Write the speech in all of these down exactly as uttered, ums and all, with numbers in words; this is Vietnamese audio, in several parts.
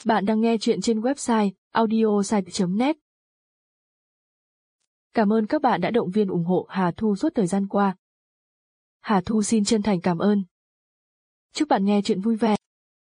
Bạn đang nghe chuyện trên website audiosite chấm net. Cảm ơn các bạn đã động viên ủng hộ Hà Thu suốt thời gian qua. Hà Thu xin chân thành cảm ơn. Chúc bạn nghe chuyện vui vẻ.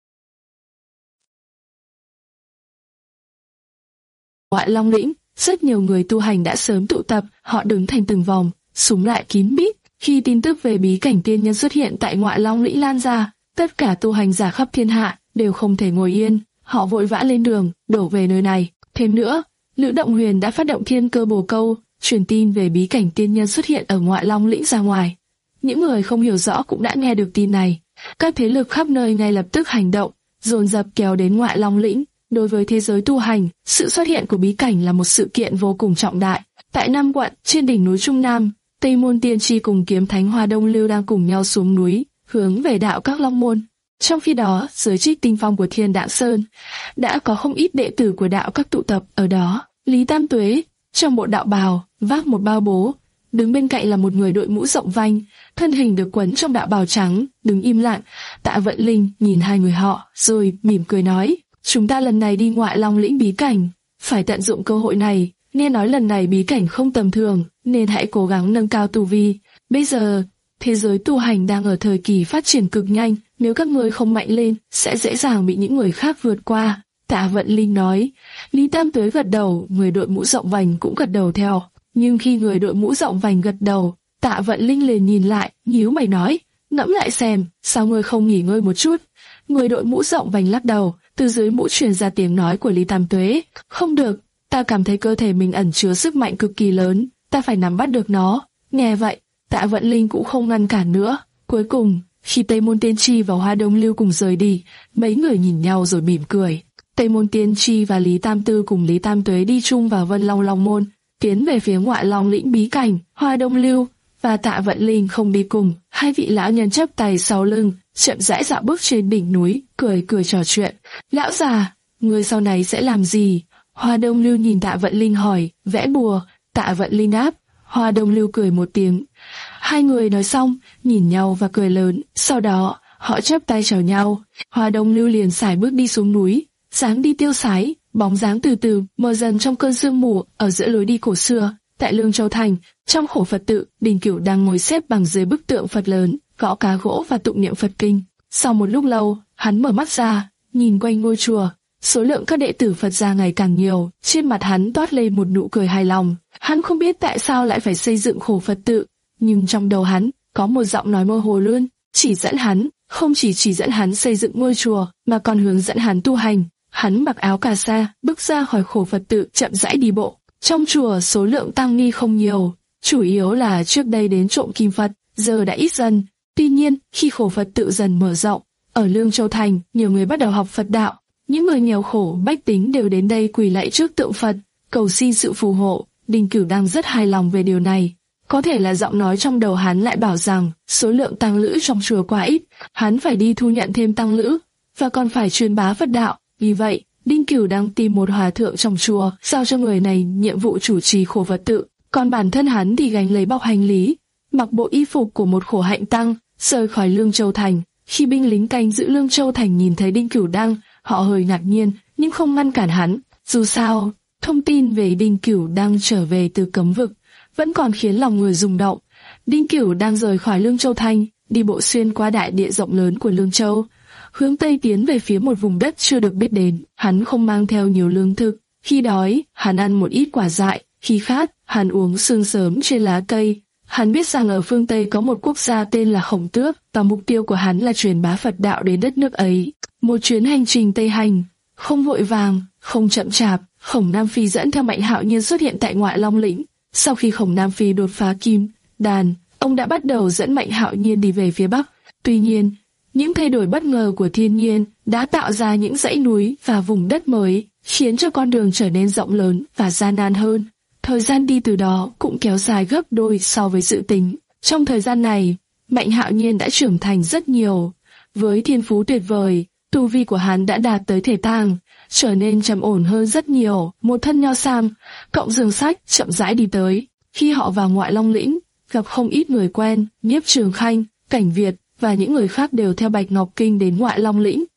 Ngoại Long lĩnh, rất nhiều người tu hành đã sớm tụ tập, họ đứng thành từng vòng, súng lại kín mít. Khi tin tức về bí cảnh tiên nhân xuất hiện tại Ngoại Long lĩnh lan ra, tất cả tu hành giả khắp thiên hạ đều không thể ngồi yên, họ vội vã lên đường, đổ về nơi này. Thêm nữa, Lữ Động Huyền đã phát động Thiên Cơ Bồ Câu, truyền tin về bí cảnh tiên nhân xuất hiện ở Ngoại Long lĩnh ra ngoài. Những người không hiểu rõ cũng đã nghe được tin này. Các thế lực khắp nơi ngay lập tức hành động, dồn dập kéo đến Ngoại Long lĩnh. Đối với thế giới tu hành, sự xuất hiện của bí cảnh là một sự kiện vô cùng trọng đại. Tại Nam quận, trên đỉnh núi Trung Nam, Tây Môn Tiên Tri cùng Kiếm Thánh Hoa Đông Lưu đang cùng nhau xuống núi, hướng về đạo các Long môn. Trong khi đó, dưới trích tinh phong của Thiên Đạm Sơn, đã có không ít đệ tử của đạo các tụ tập ở đó. Lý Tam Tuế, trong bộ đạo bào, vác một bao bố, đứng bên cạnh là một người đội mũ rộng vành, thân hình được quấn trong đạo bào trắng, đứng im lặng. Tạ Vận Linh nhìn hai người họ, rồi mỉm cười nói: chúng ta lần này đi Ngoại Long lĩnh bí cảnh, phải tận dụng cơ hội này. Nghe nói lần này bí cảnh không tầm thường, nên hãy cố gắng nâng cao tu vi. Bây giờ, thế giới tu hành đang ở thời kỳ phát triển cực nhanh, nếu các ngươi không mạnh lên, sẽ dễ dàng bị những người khác vượt qua. Tạ Vận Linh nói. Lý Tam Tuế gật đầu, người đội mũ rộng vành cũng gật đầu theo. Nhưng khi người đội mũ rộng vành gật đầu, Tạ Vận Linh liền nhìn lại, nhíu mày nói: ngẫm lại xem, sao ngươi không nghỉ ngơi một chút? Người đội mũ rộng vành lắc đầu. Từ dưới mũ truyền ra tiếng nói của Lý Tam Tuế: không được, ta cảm thấy cơ thể mình ẩn chứa sức mạnh cực kỳ lớn, ta phải nắm bắt được nó. Nghe vậy, Tạ Vận Linh cũng không ngăn cản nữa. Cuối cùng, khi Tây Môn Tiên Tri và Hoa Đông Lưu cùng rời đi, mấy người nhìn nhau rồi mỉm cười. Tây Môn Tiên Tri và Lý Tam Tư cùng Lý Tam Tuế đi chung vào Vân Long Long môn, tiến về phía Ngoại Long lĩnh bí cảnh. Hoa Đông Lưu và Tạ Vận Linh không đi cùng, hai vị lão nhân chắp tay sau lưng, chậm rãi dạo bước trên đỉnh núi, cười cười trò chuyện. Lão già, người sau này sẽ làm gì? Hoa Đông Lưu nhìn Tạ Vận Linh hỏi. Vẽ bùa. Tạ Vận Linh đáp. Hoa Đông Lưu cười một tiếng. Hai người nói xong, nhìn nhau và cười lớn. Sau đó, họ chắp tay chào nhau. Hoa Đông Lưu liền sải bước đi xuống núi, dáng đi tiêu sái, bóng dáng từ từ mờ dần trong cơn sương mù ở giữa lối đi cổ xưa. Tại Lương Châu Thành, trong khổ Phật tự, Đình Cửu đang ngồi xếp bằng dưới bức tượng Phật lớn, gõ cá gỗ và tụng niệm Phật kinh. Sau một lúc lâu, hắn mở mắt ra, nhìn quanh ngôi chùa. Số lượng các đệ tử Phật gia ngày càng nhiều, trên mặt hắn toát lên một nụ cười hài lòng. Hắn không biết tại sao lại phải xây dựng khổ Phật tự, nhưng trong đầu hắn có một giọng nói mơ hồ luôn, chỉ dẫn hắn, không chỉ chỉ dẫn hắn xây dựng ngôi chùa, mà còn hướng dẫn hắn tu hành. Hắn mặc áo cà sa, bước ra khỏi khổ Phật tự, chậm rãi đi bộ. Trong chùa số lượng tăng ni không nhiều, chủ yếu là trước đây đến trộm kim Phật, giờ đã ít dần. Tuy nhiên, khi khổ Phật tự dần mở rộng, ở Lương Châu Thành, nhiều người bắt đầu học Phật đạo. Những người nghèo khổ, bách tính đều đến đây quỳ lạy trước tượng Phật, cầu xin sự phù hộ. Đình Cửu đang rất hài lòng về điều này. Có thể là giọng nói trong đầu hắn lại bảo rằng số lượng tăng lữ trong chùa quá ít, hắn phải đi thu nhận thêm tăng lữ, và còn phải truyền bá Phật đạo. Vì vậy, Đinh Cửu đang tìm một hòa thượng trong chùa, giao cho người này nhiệm vụ chủ trì khổ Phật tự, còn bản thân hắn thì gánh lấy bọc hành lý, mặc bộ y phục của một khổ hạnh tăng, rời khỏi Lương Châu Thành. Khi binh lính canh giữ Lương Châu Thành nhìn thấy Đinh Cửu đang, họ hơi ngạc nhiên, nhưng không ngăn cản hắn. Dù sao, thông tin về Đinh Cửu đang trở về từ cấm vực vẫn còn khiến lòng người rung động. Đinh Cửu đang rời khỏi Lương Châu Thành, đi bộ xuyên qua đại địa rộng lớn của Lương Châu, hướng tây tiến về phía một vùng đất chưa được biết đến. Hắn không mang theo nhiều lương thực, khi đói, hắn ăn một ít quả dại, khi khát, hắn uống sương sớm trên lá cây. Hắn biết rằng ở phương Tây có một quốc gia tên là Khổng Tước, và mục tiêu của hắn là truyền bá Phật đạo đến đất nước ấy. Một chuyến hành trình Tây hành, không vội vàng, không chậm chạp, Khổng Nam Phi dẫn theo Mạnh Hạo Nhiên xuất hiện tại Ngoại Long lĩnh. Sau khi Khổng Nam Phi đột phá kim đàn, ông đã bắt đầu dẫn Mạnh Hạo Nhiên đi về phía Bắc. Tuy nhiên, những thay đổi bất ngờ của thiên nhiên đã tạo ra những dãy núi và vùng đất mới, khiến cho con đường trở nên rộng lớn và gian nan hơn. Thời gian đi từ đó cũng kéo dài gấp đôi so với dự tính. Trong thời gian này, Mạnh Hạo Nhiên đã trưởng thành rất nhiều. Với thiên phú tuyệt vời, tu vi của hắn đã đạt tới thể tàng, trở nên trầm ổn hơn rất nhiều. Một thân nho sam, cộng giường sách chậm rãi đi tới. Khi họ vào Ngoại Long lĩnh, gặp không ít người quen, Nhiếp Trường Khanh, Cảnh Việt và những người khác đều theo Bạch Ngọc Kinh đến Ngoại Long lĩnh.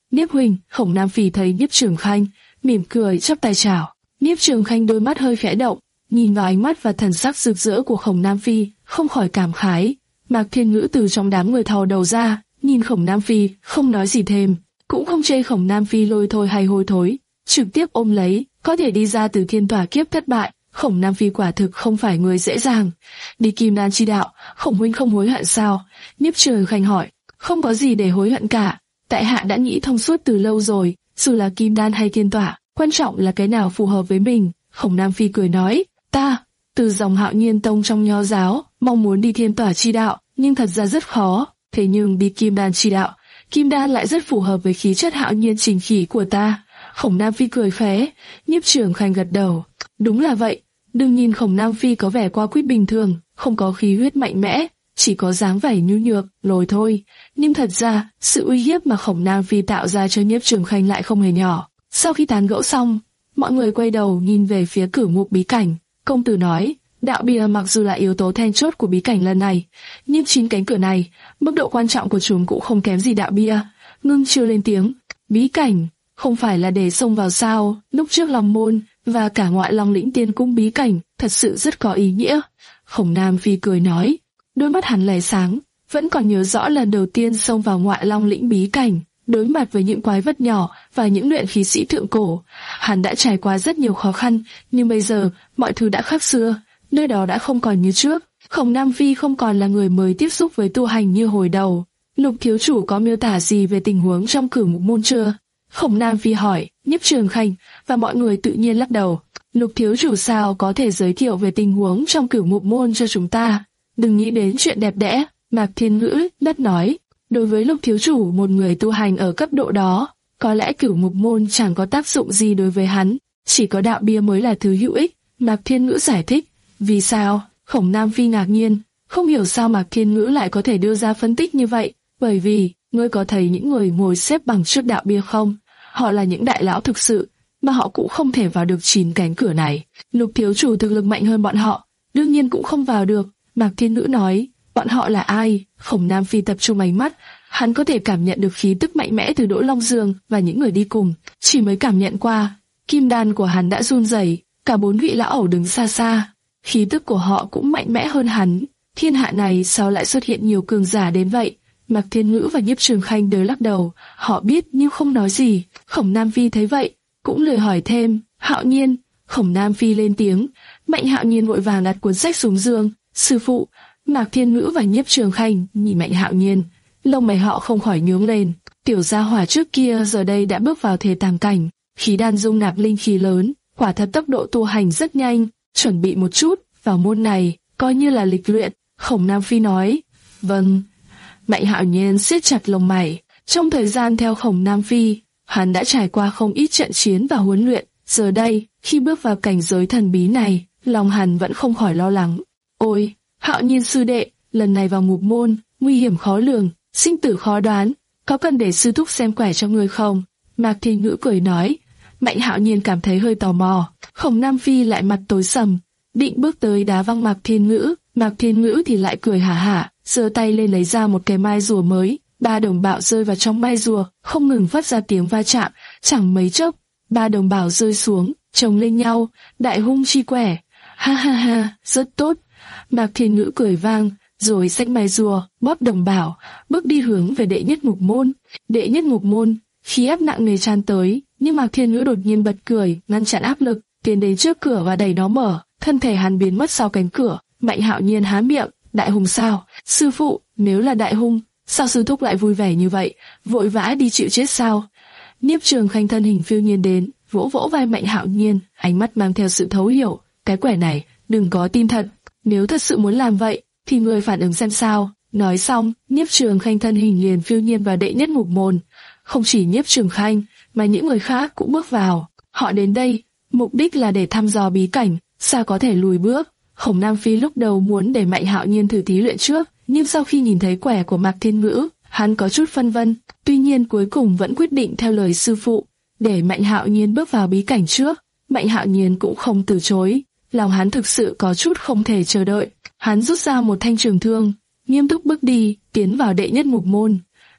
Niếp huynh. Khổng Nam Phi thấy Niếp Trường Khanh, mỉm cười chắp tay chào. Niếp Trường Khanh đôi mắt hơi khẽ động, nhìn vào ánh mắt và thần sắc rực rỡ của Khổng Nam Phi, không khỏi cảm khái. Mạc Thiên Ngữ từ trong đám người thò đầu ra, nhìn Khổng Nam Phi, không nói gì thêm, cũng không chê Khổng Nam Phi lôi thôi hay hôi thối, trực tiếp ôm lấy, có thể đi ra từ thiên tỏa kiếp thất bại. Khổng Nam Phi quả thực không phải người dễ dàng. Đi Kim Đan chi đạo, Khổng huynh không hối hận sao? Niếp Trường Khanh hỏi. Không có gì để hối hận cả, tại hạ đã nghĩ thông suốt từ lâu rồi, dù là Kim Đan hay thiên tỏa, quan trọng là cái nào phù hợp với mình. Khổng Nam Phi cười nói, ta, từ dòng Hạo Nhiên Tông trong Nho giáo, mong muốn đi thiên tỏa chi đạo, nhưng thật ra rất khó, thế nhưng đi Kim Đan chi đạo, Kim Đan lại rất phù hợp với khí chất hạo nhiên chính khí của ta. Khổng Nam Phi cười khẽ, Nhiếp Trường Khanh gật đầu, đúng là vậy, đừng nhìn Khổng Nam Phi có vẻ qua quýt bình thường, không có khí huyết mạnh mẽ, chỉ có dáng vẻ nhu nhược, lồi thôi, nhưng thật ra, sự uy hiếp mà Khổng Nam Phi tạo ra cho Nhiếp Trường Khanh lại không hề nhỏ. Sau khi tán gẫu xong, mọi người quay đầu nhìn về phía cửu ngục bí cảnh, công tử nói, đạo bia mặc dù là yếu tố then chốt của bí cảnh lần này, nhưng chín cánh cửa này, mức độ quan trọng của chúng cũng không kém gì đạo bia. Ngưng Chiêu lên tiếng, bí cảnh, không phải là để xông vào sao? Lúc trước Long Môn và cả Ngoại Long Lĩnh Tiên Cung bí cảnh thật sự rất có ý nghĩa. Khổng Nam Phi cười nói, đôi mắt hắn lóe sáng, vẫn còn nhớ rõ lần đầu tiên xông vào Ngoại Long Lĩnh bí cảnh, đối mặt với những quái vật nhỏ và những luyện khí sĩ thượng cổ, hắn đã trải qua rất nhiều khó khăn, nhưng bây giờ mọi thứ đã khác xưa, nơi đó đã không còn như trước. Khổng Nam Phi không còn là người mới tiếp xúc với tu hành như hồi đầu. Lục thiếu chủ có miêu tả gì về tình huống trong cửu ngục môn chưa? Khổng Nam Phi hỏi. Nhiếp Trường Khanh và mọi người tự nhiên lắc đầu. Lục thiếu chủ sao có thể giới thiệu về tình huống trong cửu ngục môn cho chúng ta? Đừng nghĩ đến chuyện đẹp đẽ. Mạc Thiên Ngữ đất nói. Đối với Lục thiếu chủ, một người tu hành ở cấp độ đó, có lẽ cửu ngục môn chẳng có tác dụng gì đối với hắn, chỉ có đạo bia mới là thứ hữu ích. Mạc Thiên Ngữ giải thích. Vì sao? Khổng Nam Phi ngạc nhiên, không hiểu sao Mạc Thiên Ngữ lại có thể đưa ra phân tích như vậy. Bởi vì, ngươi có thấy những người ngồi xếp bằng trước đạo bia không? Họ là những đại lão thực sự, mà họ cũng không thể vào được chín cánh cửa này. Lục thiếu chủ thực lực mạnh hơn bọn họ, đương nhiên cũng không vào được. Mạc Thiên Ngữ nói, bọn họ là ai? Khổng Nam Phi tập trung ánh mắt, hắn có thể cảm nhận được khí tức mạnh mẽ từ Đỗ Long Dương và những người đi cùng. Chỉ mới cảm nhận qua, kim đan của hắn đã run rẩy. Cả bốn vị lão ẩu đứng xa xa, khí tức của họ cũng mạnh mẽ hơn hắn. Thiên hạ này sao lại xuất hiện nhiều cường giả đến vậy? Mạc Thiên Ngữ và Nhiếp Trường Khanh đều lắc đầu, họ biết nhưng không nói gì. Khổng Nam Phi thấy vậy, cũng lười hỏi thêm. Hạo Nhiên, Khổng Nam Phi lên tiếng. Mạnh Hạo Nhiên vội vàng đặt cuốn sách xuống giường. Sư phụ. Mạc Thiên Ngữ và Nhiếp Trường Khanh nhìn Mạnh Hạo Nhiên, lông mày họ không khỏi nhướng lên. Tiểu gia hỏa trước kia giờ đây đã bước vào thể tàng cảnh, khí đan dung nạp linh khí lớn, quả thật tốc độ tu hành rất nhanh. Chuẩn bị một chút, vào môn này coi như là lịch luyện. Khổng Nam Phi nói. Vâng. Mạnh Hạo Nhiên siết chặt lông mày. Trong thời gian theo Khổng Nam Phi, hắn đã trải qua không ít trận chiến và huấn luyện. Giờ đây, khi bước vào cảnh giới thần bí này, lòng hắn vẫn không khỏi lo lắng. Ôi, Hạo Nhiên sư đệ, lần này vào ngục môn, nguy hiểm khó lường, sinh tử khó đoán, có cần để sư thúc xem quẻ cho người không? Mạc Thiên Ngữ cười nói. Mạnh Hạo Nhiên cảm thấy hơi tò mò. Khổng Nam Phi lại mặt tối sầm, định bước tới đá văng Mạc Thiên Ngữ. Mạc Thiên Ngữ thì lại cười hả hả, giơ tay lên lấy ra một cái mai rùa mới. Ba đồng bạo rơi vào trong mai rùa, không ngừng phát ra tiếng va chạm. Chẳng mấy chốc, ba đồng bạo rơi xuống, chồng lên nhau. Đại hung chi quẻ. Ha ha ha, rất tốt. Mạc Thiên Ngữ cười vang, rồi xách mai rùa, bóp đồng bảo, bước đi hướng về đệ nhất ngục môn. Đệ nhất ngục môn, khí áp nặng nề tràn tới, nhưng Mạc Thiên Ngữ đột nhiên bật cười, ngăn chặn áp lực, tiến đến trước cửa và đẩy nó mở. Thân thể hắn biến mất sau cánh cửa. Mạnh Hạo Nhiên há miệng, đại hung sao? Sư phụ, nếu là đại hung, sao sư thúc lại vui vẻ như vậy, vội vã đi chịu chết sao? Nhiếp Trường Khanh thân hình phiêu nhiên đến, vỗ vỗ vai Mạnh Hạo Nhiên, ánh mắt mang theo sự thấu hiểu. Cái quẻ này, đừng có tin thật. Nếu thật sự muốn làm vậy, thì người phản ứng xem sao. Nói xong, Nhiếp Trường Khanh thân hình liền phiêu nhiên vào đệ nhất ngục môn. Không chỉ Nhiếp Trường Khanh, mà những người khác cũng bước vào. Họ đến đây, mục đích là để thăm dò bí cảnh, sao có thể lùi bước. Khổng Nam Phi lúc đầu muốn để Mạnh Hạo Nhiên thử thí luyện trước, nhưng sau khi nhìn thấy quẻ của Mạc Thiên Ngữ, hắn có chút phân vân. Tuy nhiên cuối cùng vẫn quyết định theo lời sư phụ, để Mạnh Hạo Nhiên bước vào bí cảnh trước. Mạnh Hạo Nhiên cũng không từ chối, lòng hắn thực sự có chút không thể chờ đợi. Hắn rút ra một thanh trường thương, nghiêm túc bước đi, tiến vào đệ nhất ngục môn.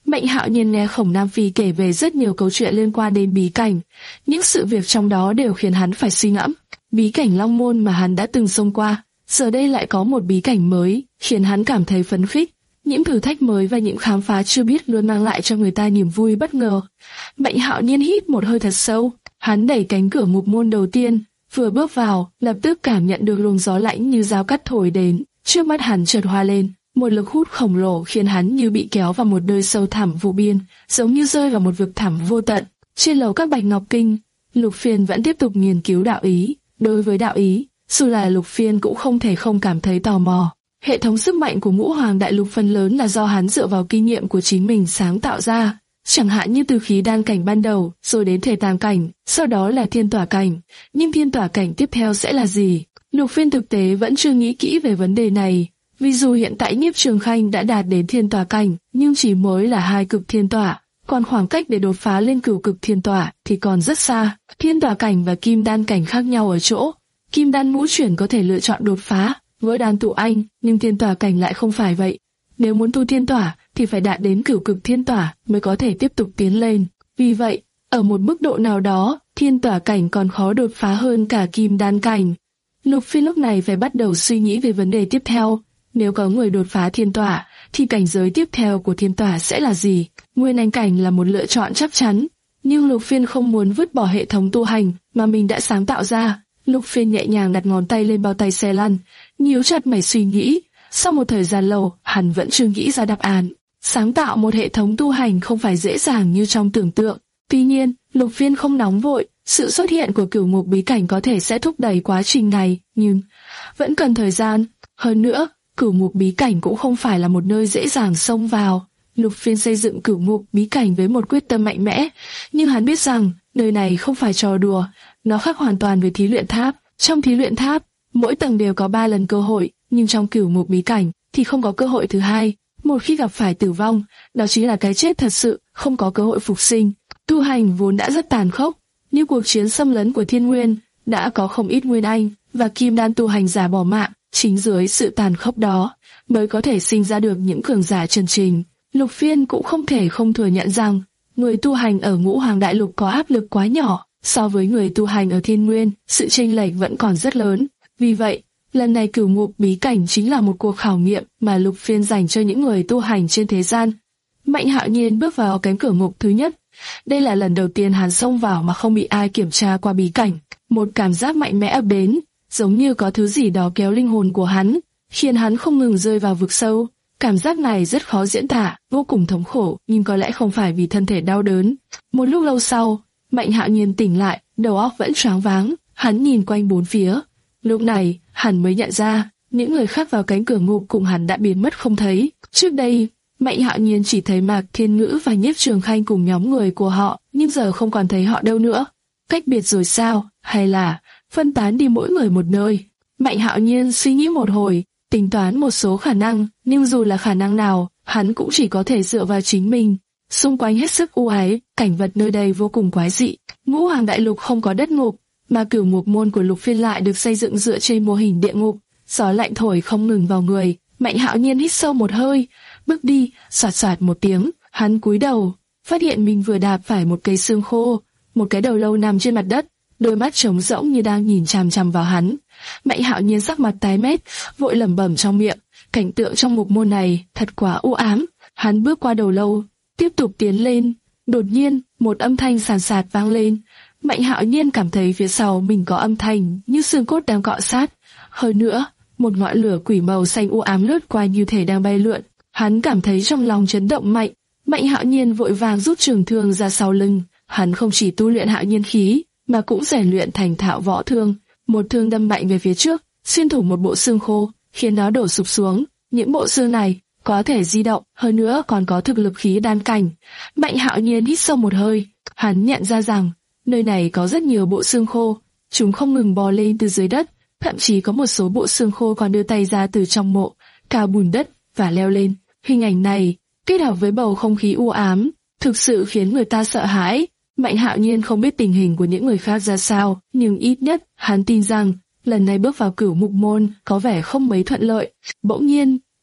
Mạnh Hạo Nhiên nghe Khổng Nam Phi kể về rất nhiều câu chuyện liên quan đến bí cảnh, những sự việc trong đó đều khiến hắn phải suy ngẫm. Bí cảnh Long Môn mà hắn đã từng xông qua, giờ đây lại có một bí cảnh mới, khiến hắn cảm thấy phấn khích. Những thử thách mới và những khám phá chưa biết luôn mang lại cho người ta niềm vui bất ngờ. Mạnh Hạo Nhiên hít một hơi thật sâu, hắn đẩy cánh cửa ngục môn đầu tiên, vừa bước vào, lập tức cảm nhận được luồng gió lạnh như dao cắt thổi đến. Trước mắt hắn chợt hoa lên, một lực hút khổng lồ khiến hắn như bị kéo vào một nơi sâu thẳm vô biên, giống như rơi vào một vực thẳm vô tận. Trên lầu các Bạch Ngọc Kinh, Lục Phiên vẫn tiếp tục nghiên cứu đạo ý. Đối với đạo ý, dù là Lục Phiên cũng không thể không cảm thấy tò mò. Hệ thống sức mạnh của Ngũ Hoàng Đại Lục phần lớn là do hắn dựa vào kinh nghiệm của chính mình sáng tạo ra, chẳng hạn như từ khí đan cảnh ban đầu, rồi đến thể tàng cảnh, sau đó là thiên tỏa cảnh. Nhưng thiên tỏa cảnh tiếp theo sẽ là gì? Lục Phiên thực tế vẫn chưa nghĩ kỹ về vấn đề này. Vì dù hiện tại Nhiếp Trường Khanh đã đạt đến thiên tỏa cảnh, nhưng chỉ mới là hai cực thiên tỏa, còn khoảng cách để đột phá lên cửu cực thiên tỏa thì còn rất xa. Thiên tỏa cảnh và kim đan cảnh khác nhau ở chỗ, kim đan ngũ chuyển có thể lựa chọn đột phá, vỡ đan tụ anh, nhưng thiên tỏa cảnh lại không phải vậy. Nếu muốn tu thiên tỏa thì phải đạt đến cửu cực thiên tỏa mới có thể tiếp tục tiến lên. Vì vậy, ở một mức độ nào đó, thiên tỏa cảnh còn khó đột phá hơn cả kim đan cảnh. Lục Phiên lúc này phải bắt đầu suy nghĩ về vấn đề tiếp theo. Nếu có người đột phá thiên tỏa, thì cảnh giới tiếp theo của thiên tỏa sẽ là gì? Nguyên Anh cảnh là một lựa chọn chắc chắn, nhưng Lục Phiên không muốn vứt bỏ hệ thống tu hành mà mình đã sáng tạo ra. Lục Phiên nhẹ nhàng đặt ngón tay lên bao tay xe lăn, nhíu chặt mày suy nghĩ. Sau một thời gian lâu, hắn vẫn chưa nghĩ ra đáp án. Sáng tạo một hệ thống tu hành không phải dễ dàng như trong tưởng tượng. Tuy nhiên, Lục Phiên không nóng vội. Sự xuất hiện của cửu ngục bí cảnh có thể sẽ thúc đẩy quá trình này, nhưng vẫn cần thời gian. Hơn nữa, cửu ngục bí cảnh cũng không phải là một nơi dễ dàng xông vào. Lục Phiên xây dựng cửu ngục bí cảnh với một quyết tâm mạnh mẽ, nhưng hắn biết rằng nơi này không phải trò đùa, nó khác hoàn toàn với thí luyện tháp. Trong thí luyện tháp, mỗi tầng đều có ba lần cơ hội, nhưng trong cửu ngục bí cảnh thì không có cơ hội thứ hai. Một khi gặp phải tử vong, đó chính là cái chết thật sự, không có cơ hội phục sinh. Tu hành vốn đã rất tàn khốc, như cuộc chiến xâm lấn của Thiên Nguyên, đã có không ít Nguyên Anh và Kim Đan tu hành giả bỏ mạng. Chính dưới sự tàn khốc đó mới có thể sinh ra được những cường giả chân chính. Lục Phiên cũng không thể không thừa nhận rằng người tu hành ở Ngũ Hoàng Đại Lục có áp lực quá nhỏ so với người tu hành ở Thiên Nguyên, sự chênh lệch vẫn còn rất lớn. Vì vậy, lần này cửu ngục bí cảnh chính là một cuộc khảo nghiệm mà Lục Phiên dành cho những người tu hành trên thế gian. Mạnh Hạo Nhiên bước vào cánh cửa ngục thứ nhất. Đây là lần đầu tiên hắn xông vào mà không bị ai kiểm tra qua bí cảnh. Một cảm giác mạnh mẽ ập đến, giống như có thứ gì đó kéo linh hồn của hắn, khiến hắn không ngừng rơi vào vực sâu. Cảm giác này rất khó diễn tả, vô cùng thống khổ, nhưng có lẽ không phải vì thân thể đau đớn. Một lúc lâu sau, Mạnh Hạo Nhiên tỉnh lại, đầu óc vẫn choáng váng, hắn nhìn quanh bốn phía. Lúc này, hắn mới nhận ra, những người khác vào cánh cửa ngục cùng hắn đã biến mất không thấy. Trước đây, Mạnh Hạo Nhiên chỉ thấy Mạc Thiên Ngữ và Nhiếp Trường Khanh cùng nhóm người của họ, nhưng giờ không còn thấy họ đâu nữa. Cách biệt rồi sao, hay là phân tán đi mỗi người một nơi? Mạnh Hạo Nhiên suy nghĩ một hồi, tính toán một số khả năng, nhưng dù là khả năng nào, hắn cũng chỉ có thể dựa vào chính mình. Xung quanh hết sức u ái, cảnh vật nơi đây vô cùng quái dị. Ngũ Hoàng Đại Lục không có đất ngục, mà cửu ngục môn của Lục Phiên lại được xây dựng dựa trên mô hình địa ngục. Gió lạnh thổi không ngừng vào người. Mạnh Hạo Nhiên hít sâu một hơi, bước đi, xoạt xoạt một tiếng, hắn cúi đầu, phát hiện mình vừa đạp phải một cây xương khô, một cái đầu lâu nằm trên mặt đất, đôi mắt trống rỗng như đang nhìn chằm chằm vào hắn. Mạnh Hạo Nhiên sắc mặt tái mét, vội lẩm bẩm trong miệng, cảnh tượng trong ngục môn này thật quá u ám. Hắn bước qua đầu lâu, tiếp tục tiến lên. Đột nhiên, một âm thanh sàn sạt vang lên. Mạnh Hạo Nhiên cảm thấy phía sau mình có âm thanh như xương cốt đang cọ sát. Hơn nữa, một ngọn lửa quỷ màu xanh u ám lướt qua như thể đang bay lượn. Hắn cảm thấy trong lòng chấn động mạnh. Mạnh Hạo Nhiên vội vàng rút trường thương ra sau lưng. Hắn không chỉ tu luyện hạo nhiên khí, mà cũng rèn luyện thành thạo võ thương. Một thương đâm mạnh về phía trước, xuyên thủng một bộ xương khô, khiến nó đổ sụp xuống. Những bộ xương này có thể di động, hơn nữa còn có thực lực khí đan cảnh. Mạnh Hạo Nhiên hít sâu một hơi, hắn nhận ra rằng nơi này có rất nhiều bộ xương khô, chúng không ngừng bò lên từ dưới đất, thậm chí có một số bộ xương khô còn đưa tay ra từ trong mộ, cào bùn đất và leo lên. Hình ảnh này kết hợp với bầu không khí u ám, thực sự khiến người ta sợ hãi. Mạnh Hạo Nhiên không biết tình hình của những người khác ra sao, nhưng ít nhất hắn tin rằng lần này bước vào cửu mục môn có vẻ không mấy thuận lợi. Bỗng nhiên,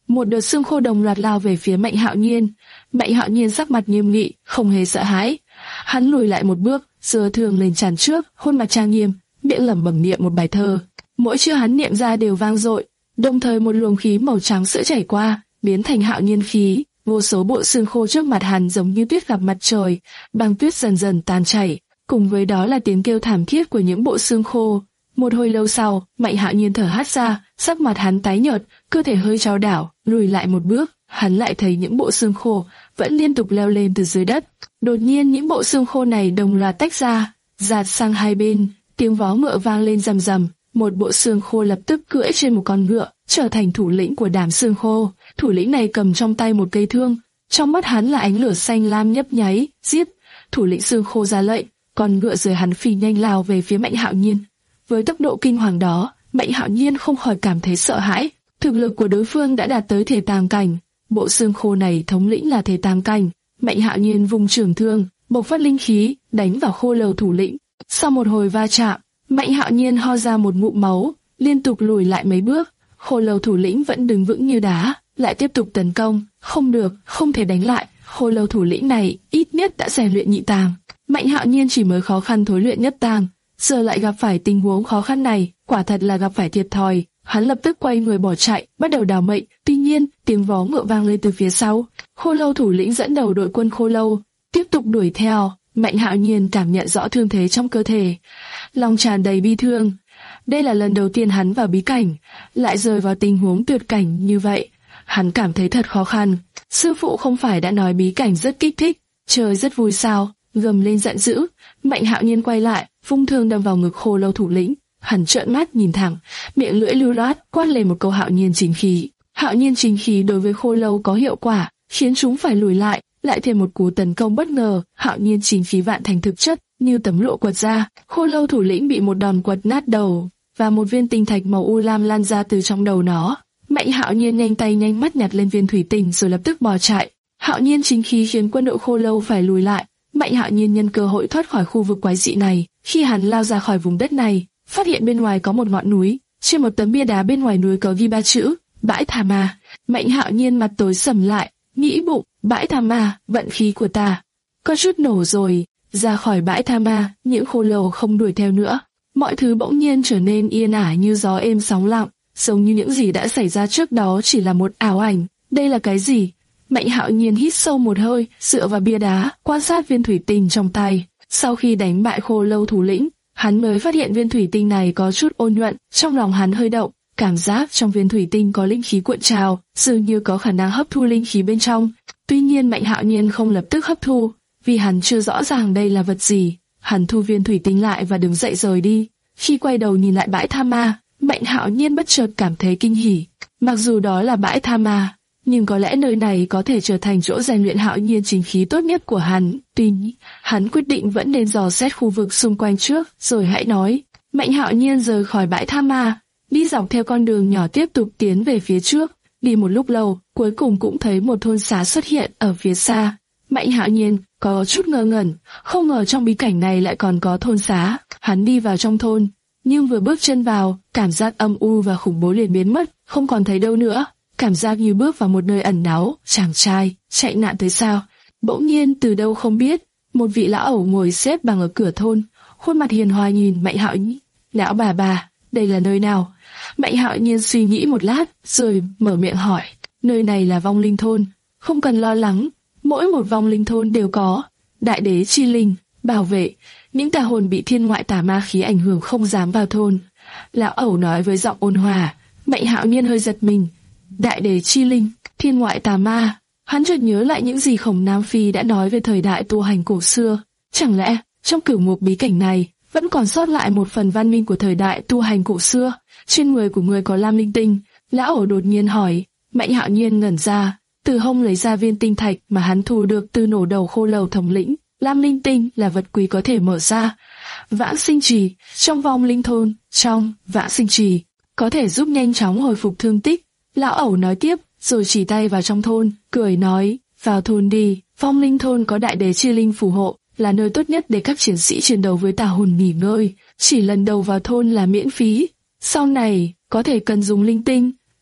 một đợt xương khô đồng loạt lao về phía Mạnh Hạo Nhiên. Mạnh Hạo Nhiên sắc mặt nghiêm nghị, không hề sợ hãi. Hắn lùi lại một bước, giơ thương lên trán trước, khuôn mặt trang nghiêm, miệng lẩm bẩm niệm một bài thơ. Mỗi chữ hắn niệm ra đều vang dội, đồng thời một luồng khí màu trắng sữa chảy qua, biến thành Hạo Nhiên khí. Vô số bộ xương khô trước mặt hắn giống như tuyết gặp mặt trời, băng tuyết dần dần tan chảy, cùng với đó là tiếng kêu thảm thiết của những bộ xương khô. Một hồi lâu sau, Mạnh Hạo Nhiên thở hắt ra, sắc mặt hắn tái nhợt, cơ thể hơi chao đảo, lùi lại một bước, hắn lại thấy những bộ xương khô vẫn liên tục leo lên từ dưới đất. Đột nhiên những bộ xương khô này đồng loạt tách ra, dạt sang hai bên, tiếng vó ngựa vang lên rầm rầm. Một bộ xương khô lập tức cưỡi trên một con ngựa, trở thành thủ lĩnh của đám xương khô. Thủ lĩnh này cầm trong tay một cây thương, trong mắt hắn là ánh lửa xanh lam nhấp nháy. Giết! Thủ lĩnh xương khô ra lệnh, con ngựa dưới hắn phi nhanh lao về phía Mạnh Hạo Nhiên. Với tốc độ kinh hoàng đó, Mạnh Hạo Nhiên không khỏi cảm thấy sợ hãi. Thực lực của đối phương đã đạt tới thể tàng cảnh. Bộ xương khô này thống lĩnh là thể tàng cảnh. Mạnh Hạo Nhiên vung trường thương, bộc phát linh khí, đánh vào khô lâu thủ lĩnh. Sau một hồi va chạm, Mạnh Hạo Nhiên ho ra một ngụm máu, liên tục lùi lại mấy bước. Khô lâu thủ lĩnh vẫn đứng vững như đá, lại tiếp tục tấn công. Không được, không thể đánh lại. Khô lâu thủ lĩnh này ít nhất đã rèn luyện nhị tàng. Mạnh Hạo Nhiên chỉ mới khó khăn thối luyện nhất tàng, giờ lại gặp phải tình huống khó khăn này, quả thật là gặp phải thiệt thòi. Hắn lập tức quay người bỏ chạy, bắt đầu đào mệnh. Tuy nhiên, tiếng vó ngựa vang lên từ phía sau. Khô lâu thủ lĩnh dẫn đầu đội quân khô lâu, tiếp tục đuổi theo. Mạnh Hạo Nhiên cảm nhận rõ thương thế trong cơ thể, lòng tràn đầy bi thương. Đây là lần đầu tiên hắn vào bí cảnh, lại rơi vào tình huống tuyệt cảnh như vậy. Hắn cảm thấy thật khó khăn. Sư phụ không phải đã nói bí cảnh rất kích thích, chơi rất vui sao? Gầm lên giận dữ, Mạnh Hạo Nhiên quay lại, vung thương đâm vào ngực khô lâu thủ lĩnh. Hắn trợn mắt nhìn thẳng, miệng lưỡi lưu loát quát lên một câu Hạo Nhiên chính khí. Hạo Nhiên chính khí đối với khô lâu có hiệu quả, khiến chúng phải lùi lại. Lại thêm một cú tấn công bất ngờ, Hạo Nhiên chính khí vạn thành thực chất, như tấm lụa quật ra. Khô lâu thủ lĩnh bị một đòn quật nát đầu, và một viên tinh thạch màu u lam lan ra từ trong đầu nó. Mạnh Hạo Nhiên nhanh tay nhanh mắt nhặt lên viên thủy tinh rồi lập tức bỏ chạy. Hạo Nhiên chính khí khiến quân đội khô lâu phải lùi lại. Mạnh Hạo Nhiên nhân cơ hội thoát khỏi khu vực quái dị này. Khi hắn lao ra khỏi vùng đất này, phát hiện bên ngoài có một ngọn núi. Trên một tấm bia đá bên ngoài núi có ghi ba chữ: Bãi Tha Ma. Mạnh Hạo Nhiên mặt tối sầm lại, nghĩ bụng, Bãi Tha Ma, vận khí của ta có chút nổ rồi. Ra khỏi Bãi Tha Ma, những khô lâu không đuổi theo nữa. Mọi thứ bỗng nhiên trở nên yên ả như gió êm sóng lặng, giống như những gì đã xảy ra trước đó chỉ là một ảo ảnh. Đây là cái gì? Mạnh Hạo Nhiên hít sâu một hơi, dựa vào bia đá, quan sát viên thủy tinh trong tay. Sau khi đánh bại khô lâu thủ lĩnh, hắn mới phát hiện viên thủy tinh này có chút ôn nhuận. Trong lòng hắn hơi động, cảm giác trong viên thủy tinh có linh khí cuộn trào, dường như có khả năng hấp thu linh khí bên trong. Tuy nhiên Mạnh Hạo Nhiên không lập tức hấp thu, vì hắn chưa rõ ràng đây là vật gì. Hắn thu viên thủy tinh lại và đứng dậy rời đi. Khi quay đầu nhìn lại Bãi Tha Ma, Mạnh Hạo Nhiên bất chợt cảm thấy kinh hỉ. Mặc dù đó là Bãi Tha Ma, nhưng có lẽ nơi này có thể trở thành chỗ rèn luyện Hạo Nhiên chính khí tốt nhất của hắn. Tuy nhiên, hắn quyết định vẫn nên dò xét khu vực xung quanh trước, rồi hãy nói. Mạnh Hạo Nhiên rời khỏi Bãi Tha Ma, đi dọc theo con đường nhỏ tiếp tục tiến về phía trước. Đi một lúc lâu, cuối cùng cũng thấy một thôn xá xuất hiện ở phía xa. Mạnh Hạo Nhiên có chút ngơ ngẩn, không ngờ trong bí cảnh này lại còn có thôn xá. Hắn đi vào trong thôn, nhưng vừa bước chân vào, cảm giác âm u và khủng bố liền biến mất, không còn thấy đâu nữa. Cảm giác như bước vào một nơi ẩn náu. Chàng trai chạy nạn tới sao? Bỗng nhiên từ đâu không biết, một vị lão ẩu ngồi xếp bằng ở cửa thôn, khuôn mặt hiền hòa nhìn Mạnh Hạo Nhiên. Lão bà bà, đây là nơi nào? Mạnh Hạo Nhiên suy nghĩ một lát, rồi mở miệng hỏi. Nơi này là vong linh thôn, không cần lo lắng. Mỗi một vong linh thôn đều có đại đế chi linh bảo vệ, những tà hồn bị thiên ngoại tà ma khí ảnh hưởng không dám vào thôn. Lão ẩu nói với giọng ôn hòa. Mạnh Hạo Nhiên hơi giật mình. Đại đế chi linh, thiên ngoại tà ma. Hắn chợt nhớ lại những gì Khổng Nam Phi đã nói về thời đại tu hành cổ xưa. Chẳng lẽ trong cửu ngục bí cảnh này vẫn còn sót lại một phần văn minh của thời đại tu hành cổ xưa? Trên người của người có lam linh tinh. Lão ẩu đột nhiên hỏi. Mạnh Hạo Nhiên ngẩn ra, từ hông lấy ra viên tinh thạch mà hắn thu được từ nổ đầu khô lâu thống lĩnh. Lam linh tinh là vật quý có thể mở ra vãng sinh trì trong vong linh thôn. Trong vãng sinh trì có thể giúp nhanh chóng hồi phục thương tích. Lão ẩu nói tiếp, rồi chỉ tay vào trong thôn, cười nói, vào thôn đi, vong linh thôn có đại đế chi linh phù hộ, là nơi tốt nhất để các chiến sĩ chiến đấu với tà hồn nghỉ ngơi. Chỉ lần đầu vào thôn là miễn phí, sau này có thể cần dùng linh tinh,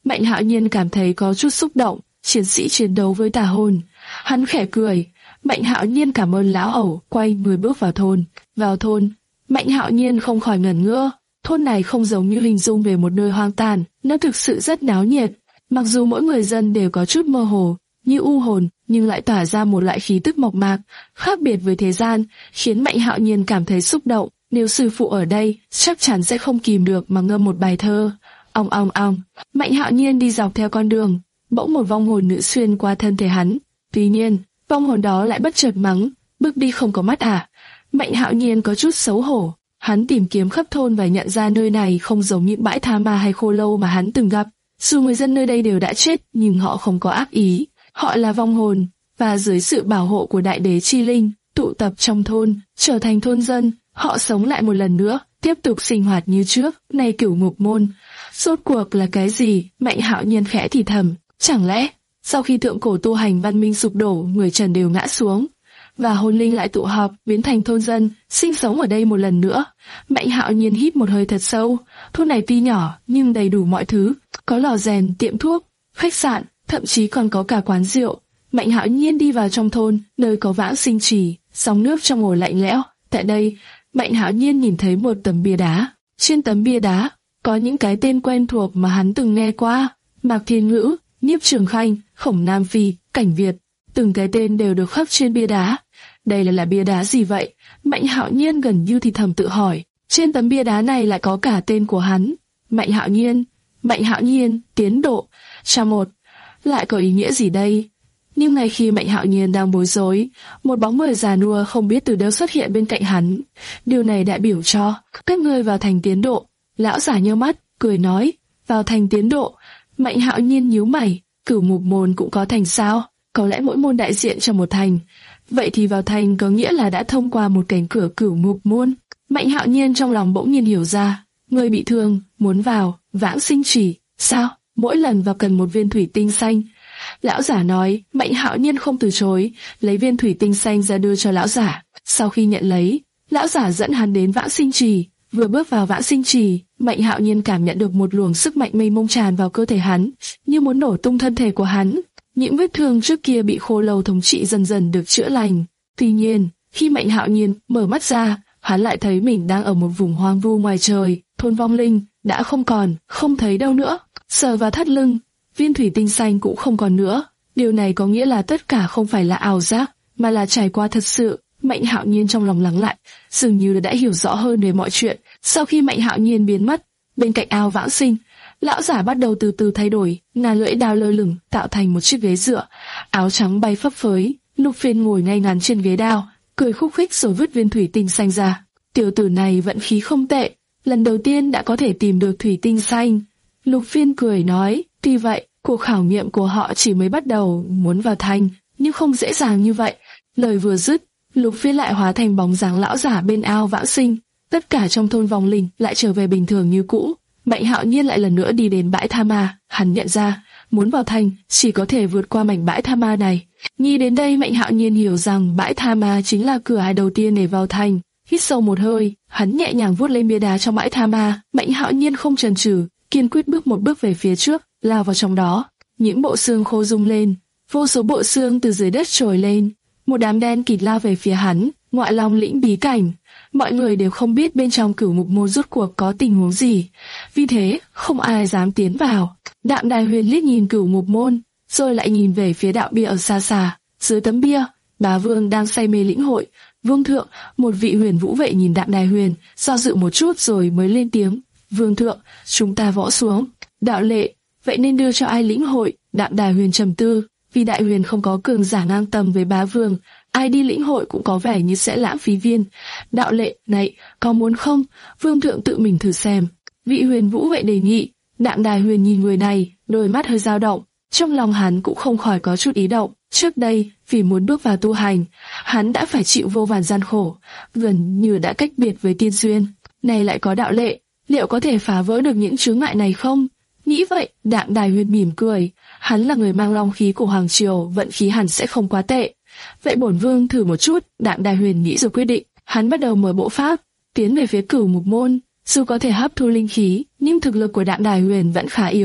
Mạnh Hạo Nhiên cảm thấy có chút xúc động, chiến sĩ chiến đấu với tà hồn. Hắn khẽ cười. Mạnh Hạo Nhiên cảm ơn lão ẩu, quay người bước vào thôn. Vào thôn, Mạnh Hạo Nhiên không khỏi ngẩn ngơ. Thôn này không giống như hình dung về một nơi hoang tàn, nó thực sự rất náo nhiệt. Mặc dù mỗi người dân đều có chút mơ hồ, như u hồn, nhưng lại tỏa ra một loại khí tức mộc mạc, khác biệt với thế gian, khiến Mạnh Hạo Nhiên cảm thấy xúc động. Nếu sư phụ ở đây, chắc chắn sẽ không kìm được mà ngâm một bài thơ. Ong ong ong, Mạnh Hạo Nhiên đi dọc theo con đường, bỗng một vong hồn nữ xuyên qua thân thể hắn. Tuy nhiên, vong hồn đó lại bất chợt mắng, bước đi không có mắt à? Mạnh Hạo Nhiên có chút xấu hổ. Hắn tìm kiếm khắp thôn và nhận ra nơi này không giống những bãi tha ma hay khô lâu mà hắn từng gặp. Dù người dân nơi đây đều đã chết, nhưng họ không có ác ý. Họ là vong hồn, và dưới sự bảo hộ của đại đế chi linh, tụ tập trong thôn, trở thành thôn dân. Họ sống lại một lần nữa, tiếp tục sinh hoạt như trước. Này Cửu Ngục Môn, rốt cuộc là cái gì? Mạnh Hạo Nhiên khẽ thì thầm. Chẳng lẽ sau khi thượng cổ tu hành văn minh sụp đổ, người trần đều ngã xuống, và hồn linh lại tụ họp, biến thành thôn dân, sinh sống ở đây một lần nữa? Mạnh Hạo Nhiên hít một hơi thật sâu. Thôn này tuy nhỏ nhưng đầy đủ mọi thứ, có lò rèn, tiệm thuốc, khách sạn, thậm chí còn có cả quán rượu. Mạnh Hạo Nhiên đi vào trong thôn, nơi có Vãng Sinh Trì, sóng nước trong hồ lạnh lẽo. Tại đây, Mạnh Hạo Nhiên nhìn thấy một tấm bia đá. Trên tấm bia đá có những cái tên quen thuộc mà hắn từng nghe qua: Mạc Thiên Ngữ, Nhiếp Trường Khanh, Khổng Nam Phi, Cảnh Việt. Từng cái tên đều được khắc trên bia đá. Đây là là bia đá gì vậy? Mạnh Hạo Nhiên gần như thì thầm tự hỏi. Trên tấm bia đá này lại có cả tên của hắn. Mạnh Hạo Nhiên, Mạnh Hạo Nhiên, tiến độ, cha một. Lại có ý nghĩa gì đây? Nhưng ngay khi Mạnh Hạo Nhiên đang bối rối, một bóng người già nua không biết từ đâu xuất hiện bên cạnh hắn. Điều này đại biểu cho các ngươi vào thành tiến độ. Lão giả nheo mắt, cười nói, vào thành tiến độ. Mạnh Hạo Nhiên nhíu mày, Cửu Ngục Môn cũng có thành sao? Có lẽ mỗi môn đại diện cho một thành. Vậy thì vào thành có nghĩa là đã thông qua một cánh cửa Cửu Ngục Môn. Mạnh Hạo Nhiên trong lòng bỗng nhiên hiểu ra, người bị thương, muốn vào Vãng Sinh Trì. Sao? Mỗi lần vào cần một viên thủy tinh xanh. Lão giả nói. Mạnh Hạo Nhiên không từ chối, lấy viên thủy tinh xanh ra đưa cho lão giả. Sau khi nhận lấy, lão giả dẫn hắn đến Vãng Sinh Trì. Vừa bước vào Vãng Sinh Trì, Mạnh Hạo Nhiên cảm nhận được một luồng sức mạnh mênh mông tràn vào cơ thể hắn, như muốn nổ tung thân thể của hắn. Những vết thương trước kia bị khô lâu thống trị dần dần được chữa lành. Tuy nhiên, khi Mạnh Hạo Nhiên mở mắt ra, hắn lại thấy mình đang ở một vùng hoang vu ngoài trời. Thôn vong linh đã không còn, không thấy đâu nữa. Sờ vào thắt lưng, viên thủy tinh xanh cũng không còn nữa. Điều này có nghĩa là tất cả không phải là ảo giác, mà là trải qua thật sự. Mạnh Hạo Nhiên trong lòng lắng lại, dường như đã hiểu rõ hơn về mọi chuyện. Sau khi Mạnh Hạo Nhiên biến mất, bên cạnh ao vãng sinh, lão giả bắt đầu từ từ thay đổi, ngà lưỡi đao lơ lửng tạo thành một chiếc ghế dựa, áo trắng bay phấp phới. Lục Phiên ngồi ngay ngắn trên ghế đao, cười khúc khích rồi vứt viên thủy tinh xanh ra. Tiểu tử này vận khí không tệ, lần đầu tiên đã có thể tìm được thủy tinh xanh. Lục Phiên cười nói, tuy vậy, cuộc khảo nghiệm của họ chỉ mới bắt đầu, muốn vào thành, nhưng không dễ dàng như vậy. Lời vừa dứt, Lục Phiên lại hóa thành bóng dáng lão giả bên ao vãng sinh. Tất cả trong thôn vong linh lại trở về bình thường như cũ. Mạnh Hạo Nhiên lại lần nữa đi đến bãi tha ma. Hắn nhận ra, muốn vào thành chỉ có thể vượt qua mảnh bãi tha ma này. Nghĩ đến đây, Mạnh Hạo Nhiên hiểu rằng bãi tha ma chính là cửa ải đầu tiên để vào thành. Hít sâu một hơi, hắn nhẹ nhàng vuốt lên bia đá trong bãi tha ma. Mạnh Hạo Nhiên không chần chừ, kiên quyết bước một bước về phía trước, lao vào trong đó. Những bộ xương khô rung lên, vô số bộ xương từ dưới đất trồi lên. Một đám đen kịt lao về phía hắn. Ngoại Long lĩnh bí cảnh. Mọi người đều không biết bên trong Cửu Ngục Môn rốt cuộc có tình huống gì, vì thế không ai dám tiến vào. Đạm Đài Huyền liếc nhìn Cửu Ngục Môn, rồi lại nhìn về phía đạo bia ở xa xa. Dưới tấm bia, Bá Vương đang say mê lĩnh hội. Vương thượng, một vị huyền vũ vệ nhìn Đạm Đài Huyền, do dự một chút rồi mới lên tiếng. Vương thượng, chúng ta võ xuống. Đạo lệ, vậy nên đưa cho ai lĩnh hội? Đạm Đài Huyền trầm tư, vì Đại Huyền không có cường giả ngang tầm với Bá Vương, ai đi lĩnh hội cũng có vẻ như sẽ lãng phí viên. Đạo lệ, này, có muốn không? Vương thượng tự mình thử xem. Vị huyền vũ vệ đề nghị. Đạm Đài Huyền nhìn người này, đôi mắt hơi dao động. Trong lòng hắn cũng không khỏi có chút ý động. Trước đây, vì muốn bước vào tu hành, hắn đã phải chịu vô vàn gian khổ, gần như đã cách biệt với tiên duyên. Này lại có đạo lệ, liệu có thể phá vỡ được những chướng ngại này không? Nghĩ vậy, Đạm Đài Huyền mỉm cười. Hắn là người mang long khí của Hoàng Triều, vận khí hẳn sẽ không quá tệ. Vậy bổn vương thử một chút. Đạm Đài Huyền nghĩ rồi quyết định. Hắn bắt đầu mở bộ pháp, tiến về phía Cửu Ngục Môn. Dù có thể hấp thu linh khí, nhưng thực lực của Đạm Đài Huyền vẫn khá yếu.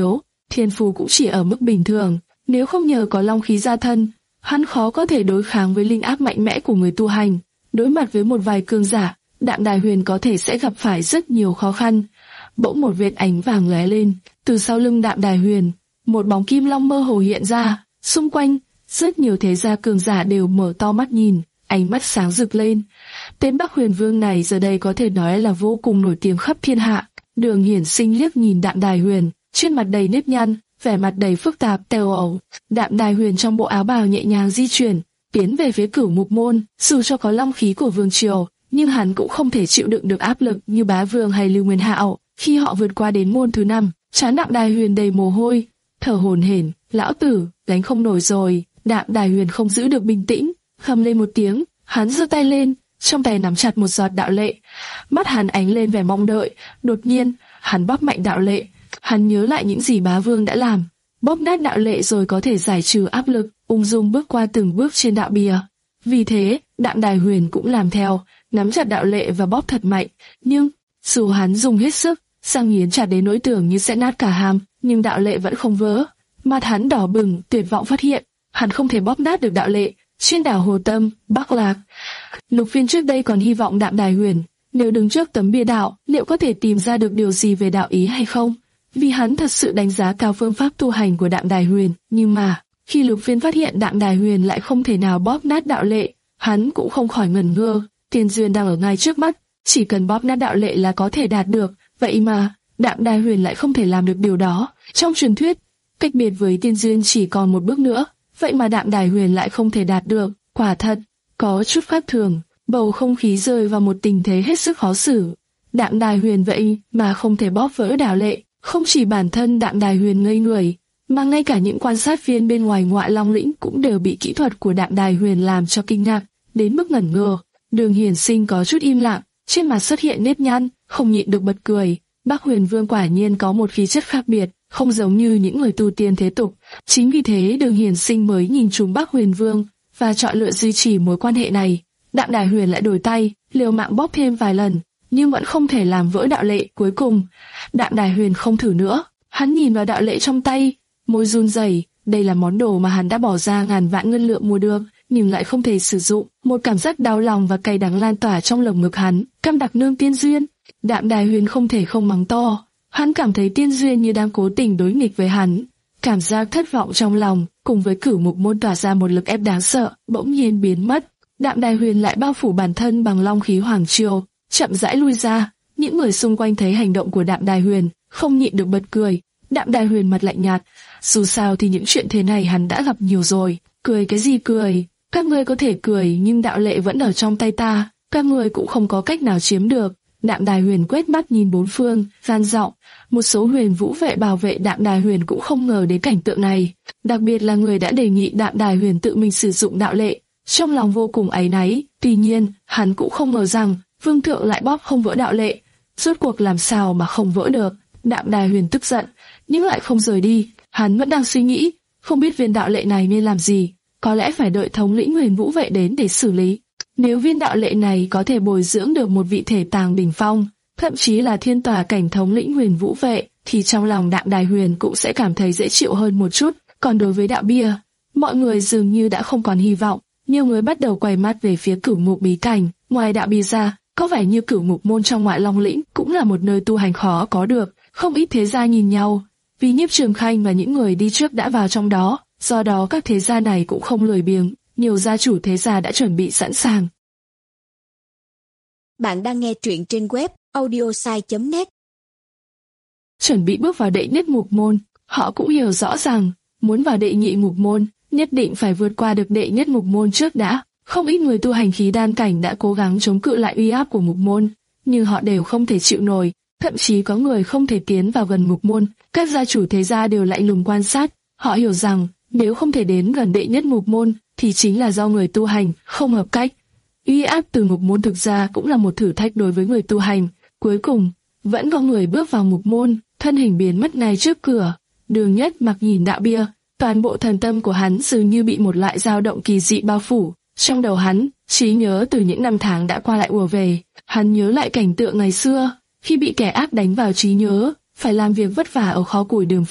thiên phú cũng chỉ ở mức bình thường, nếu không nhờ có long khí gia thân, hắn khó có thể đối kháng với linh áp mạnh mẽ của người tu hành. Đối mặt với một vài cường giả, Đạm Đài Huyền có thể sẽ gặp phải rất nhiều khó khăn. Bỗng một vệt ánh vàng lóe lên, từ sau lưng Đạm Đài Huyền, một bóng kim long mơ hồ hiện ra, xung quanh rất nhiều thế gia cường giả đều mở to mắt nhìn, ánh mắt sáng rực lên. Tên Bắc Huyền Vương này giờ đây có thể nói là vô cùng nổi tiếng khắp thiên hạ. Đường Hiển Sinh liếc nhìn Đạm Đài Huyền, trên mặt đầy nếp nhăn, vẻ mặt đầy phức tạp teo ẩu. Đạm Đài Huyền trong bộ áo bào nhẹ nhàng di chuyển, tiến về phía Cửu Mục Môn. Dù cho có long khí của vương triều, nhưng hắn cũng không thể chịu đựng được áp lực như Bá Vương hay Lưu Nguyên Hạo. Khi họ vượt qua đến môn thứ năm, trán Đạm Đài Huyền đầy mồ hôi, thở hổn hển. Lão tử, gánh không nổi rồi. Đạm Đài Huyền không giữ được bình tĩnh, khầm lên một tiếng, hắn giơ tay lên, trong tay nắm chặt một giọt đạo lệ. Mắt hắn ánh lên vẻ mong đợi. Đột nhiên, hắn bóp mạnh đạo lệ. Hắn nhớ lại những gì Bá Vương đã làm, bóp nát đạo lệ rồi có thể giải trừ áp lực, ung dung bước qua từng bước trên đạo bia. Vì thế, Đạm Đài Huyền cũng làm theo, nắm chặt đạo lệ và bóp thật mạnh. Nhưng dù hắn dùng hết sức, răng nghiến chặt đến nỗi tưởng như sẽ nát cả hàm, nhưng đạo lệ vẫn không vỡ. Mặt hắn đỏ bừng, tuyệt vọng phát hiện, hắn không thể bóp nát được đạo lệ. Trên đảo Hồ Tâm, Bắc Lạc, Lục Phiên trước đây còn hy vọng Đạm Đài Huyền, nếu đứng trước tấm bia đạo, liệu có thể tìm ra được điều gì về đạo ý hay không? Vì hắn thật sự đánh giá cao phương pháp tu hành của Đạm Đài Huyền. Nhưng mà, khi Lục Phiên phát hiện Đạm Đài Huyền lại không thể nào bóp nát đạo lệ, hắn cũng không khỏi ngẩn ngơ. Tiên duyên đang ở ngay trước mắt, chỉ cần bóp nát đạo lệ là có thể đạt được. Vậy mà, Đạm Đài Huyền lại không thể làm được điều đó. Trong truyền thuyết, cách biệt với tiên duyên chỉ còn một bước nữa, vậy mà Đạm Đài Huyền lại không thể đạt được. Quả thật, có chút khác thường. Bầu không khí rơi vào một tình thế hết sức khó xử. Đạm Đài Huyền vậy mà không thể bóp vỡ đạo lệ. Không chỉ bản thân Đạm Đài Huyền ngây người, mà ngay cả những quan sát viên bên ngoài Ngoại Long lĩnh cũng đều bị kỹ thuật của Đạm Đài Huyền làm cho kinh ngạc, đến mức ngẩn ngơ. Đường Hiển Sinh có chút im lặng, trên mặt xuất hiện nếp nhăn, không nhịn được bật cười. Bắc Huyền Vương quả nhiên có một khí chất khác biệt, không giống như những người tu tiên thế tục. Chính vì thế Đường Hiển Sinh mới nhìn trúng Bắc Huyền Vương và chọn lựa duy trì mối quan hệ này. Đạm Đài Huyền lại đổi tay, liều mạng bóp thêm vài lần, nhưng vẫn không thể làm vỡ đạo lệ. Cuối cùng, Đạm Đài Huyền không thử nữa. Hắn nhìn vào đạo lệ trong tay, môi run rẩy. Đây là món đồ mà hắn đã bỏ ra ngàn vạn ngân lượng mua được, nhưng lại không thể sử dụng. Một cảm giác đau lòng và cay đắng lan tỏa trong lồng ngực hắn. Căm đặc nương tiên duyên. Đạm Đài Huyền không thể không mắng to. Hắn cảm thấy tiên duyên như đang cố tình đối nghịch với hắn. Cảm giác thất vọng trong lòng, cùng với Cửu Mục Môn tỏa ra một lực ép đáng sợ, bỗng nhiên biến mất. Đạm Đài Huyền lại bao phủ bản thân bằng long khí hoàng triều, chậm rãi lui ra. Những người xung quanh thấy hành động của Đạm Đài Huyền, không nhịn được bật cười. Đạm Đài Huyền mặt lạnh nhạt, dù sao thì những chuyện thế này hắn đã gặp nhiều rồi. Cười cái gì cười? Các ngươi có thể cười nhưng đạo lệ vẫn ở trong tay ta, các ngươi cũng không có cách nào chiếm được. Đạm Đài Huyền quét mắt nhìn bốn phương, gian giọng. Một số huyền vũ vệ bảo vệ Đạm Đài Huyền cũng không ngờ đến cảnh tượng này, đặc biệt là người đã đề nghị Đạm Đài Huyền tự mình sử dụng đạo lệ, trong lòng vô cùng áy náy. Tuy nhiên, hắn cũng không ngờ rằng Vương thượng lại bóp không vỡ đạo lệ. Rốt cuộc làm sao mà không vỡ được? Đạm Đài Huyền tức giận, nhưng lại không rời đi. Hắn vẫn đang suy nghĩ, không biết viên đạo lệ này nên làm gì. Có lẽ phải đợi thống lĩnh huyền vũ vệ đến để xử lý. Nếu viên đạo lệ này có thể bồi dưỡng được một vị thể tàng đỉnh phong, thậm chí là thiên tỏa cảnh thống lĩnh huyền vũ vệ, thì trong lòng Đạm Đài Huyền cũng sẽ cảm thấy dễ chịu hơn một chút. Còn đối với đạo bia, mọi người dường như đã không còn hy vọng. Nhiều người bắt đầu quay mắt về phía Cửu Mục bí cảnh. Ngoài đạo bia ra, có vẻ như Cửu Mục môn trong Ngoại Long lĩnh cũng là một nơi tu hành khó có được. Không ít thế gia nhìn nhau, vì Nhiếp Trường Khanh và những người đi trước đã vào trong đó, do đó các thế gia này cũng không lười biếng. Nhiều gia chủ thế gia đã chuẩn bị sẵn sàng. Bạn đang nghe truyện trên web audiosai chấm net. Chuẩn bị bước vào đệ nhất mục môn, họ cũng hiểu rõ rằng muốn vào đệ nhị mục môn, nhất định phải vượt qua được đệ nhất mục môn trước đã. Không ít người tu hành khí đan cảnh đã cố gắng chống cự lại uy áp của mục môn, nhưng họ đều không thể chịu nổi. Thậm chí có người không thể tiến vào gần mục môn. Các gia chủ thế gia đều lạnh lùng quan sát. Họ hiểu rằng nếu không thể đến gần đệ nhất mục môn, thì chính là do người tu hành không hợp cách. Uy áp từ mục môn thực ra cũng là một thử thách đối với người tu hành. Cuối cùng, vẫn có người bước vào mục môn, thân hình biến mất ngay trước cửa. Đường Nhất Mặc nhìn đạo bia, toàn bộ thần tâm của hắn dường như bị một loại dao động kỳ dị bao phủ. Trong đầu hắn, trí nhớ từ những năm tháng đã qua lại ùa về. Hắn nhớ lại cảnh tượng ngày xưa, khi bị kẻ ác đánh vào trí nhớ, phải làm việc vất vả ở kho củi Đường phủ,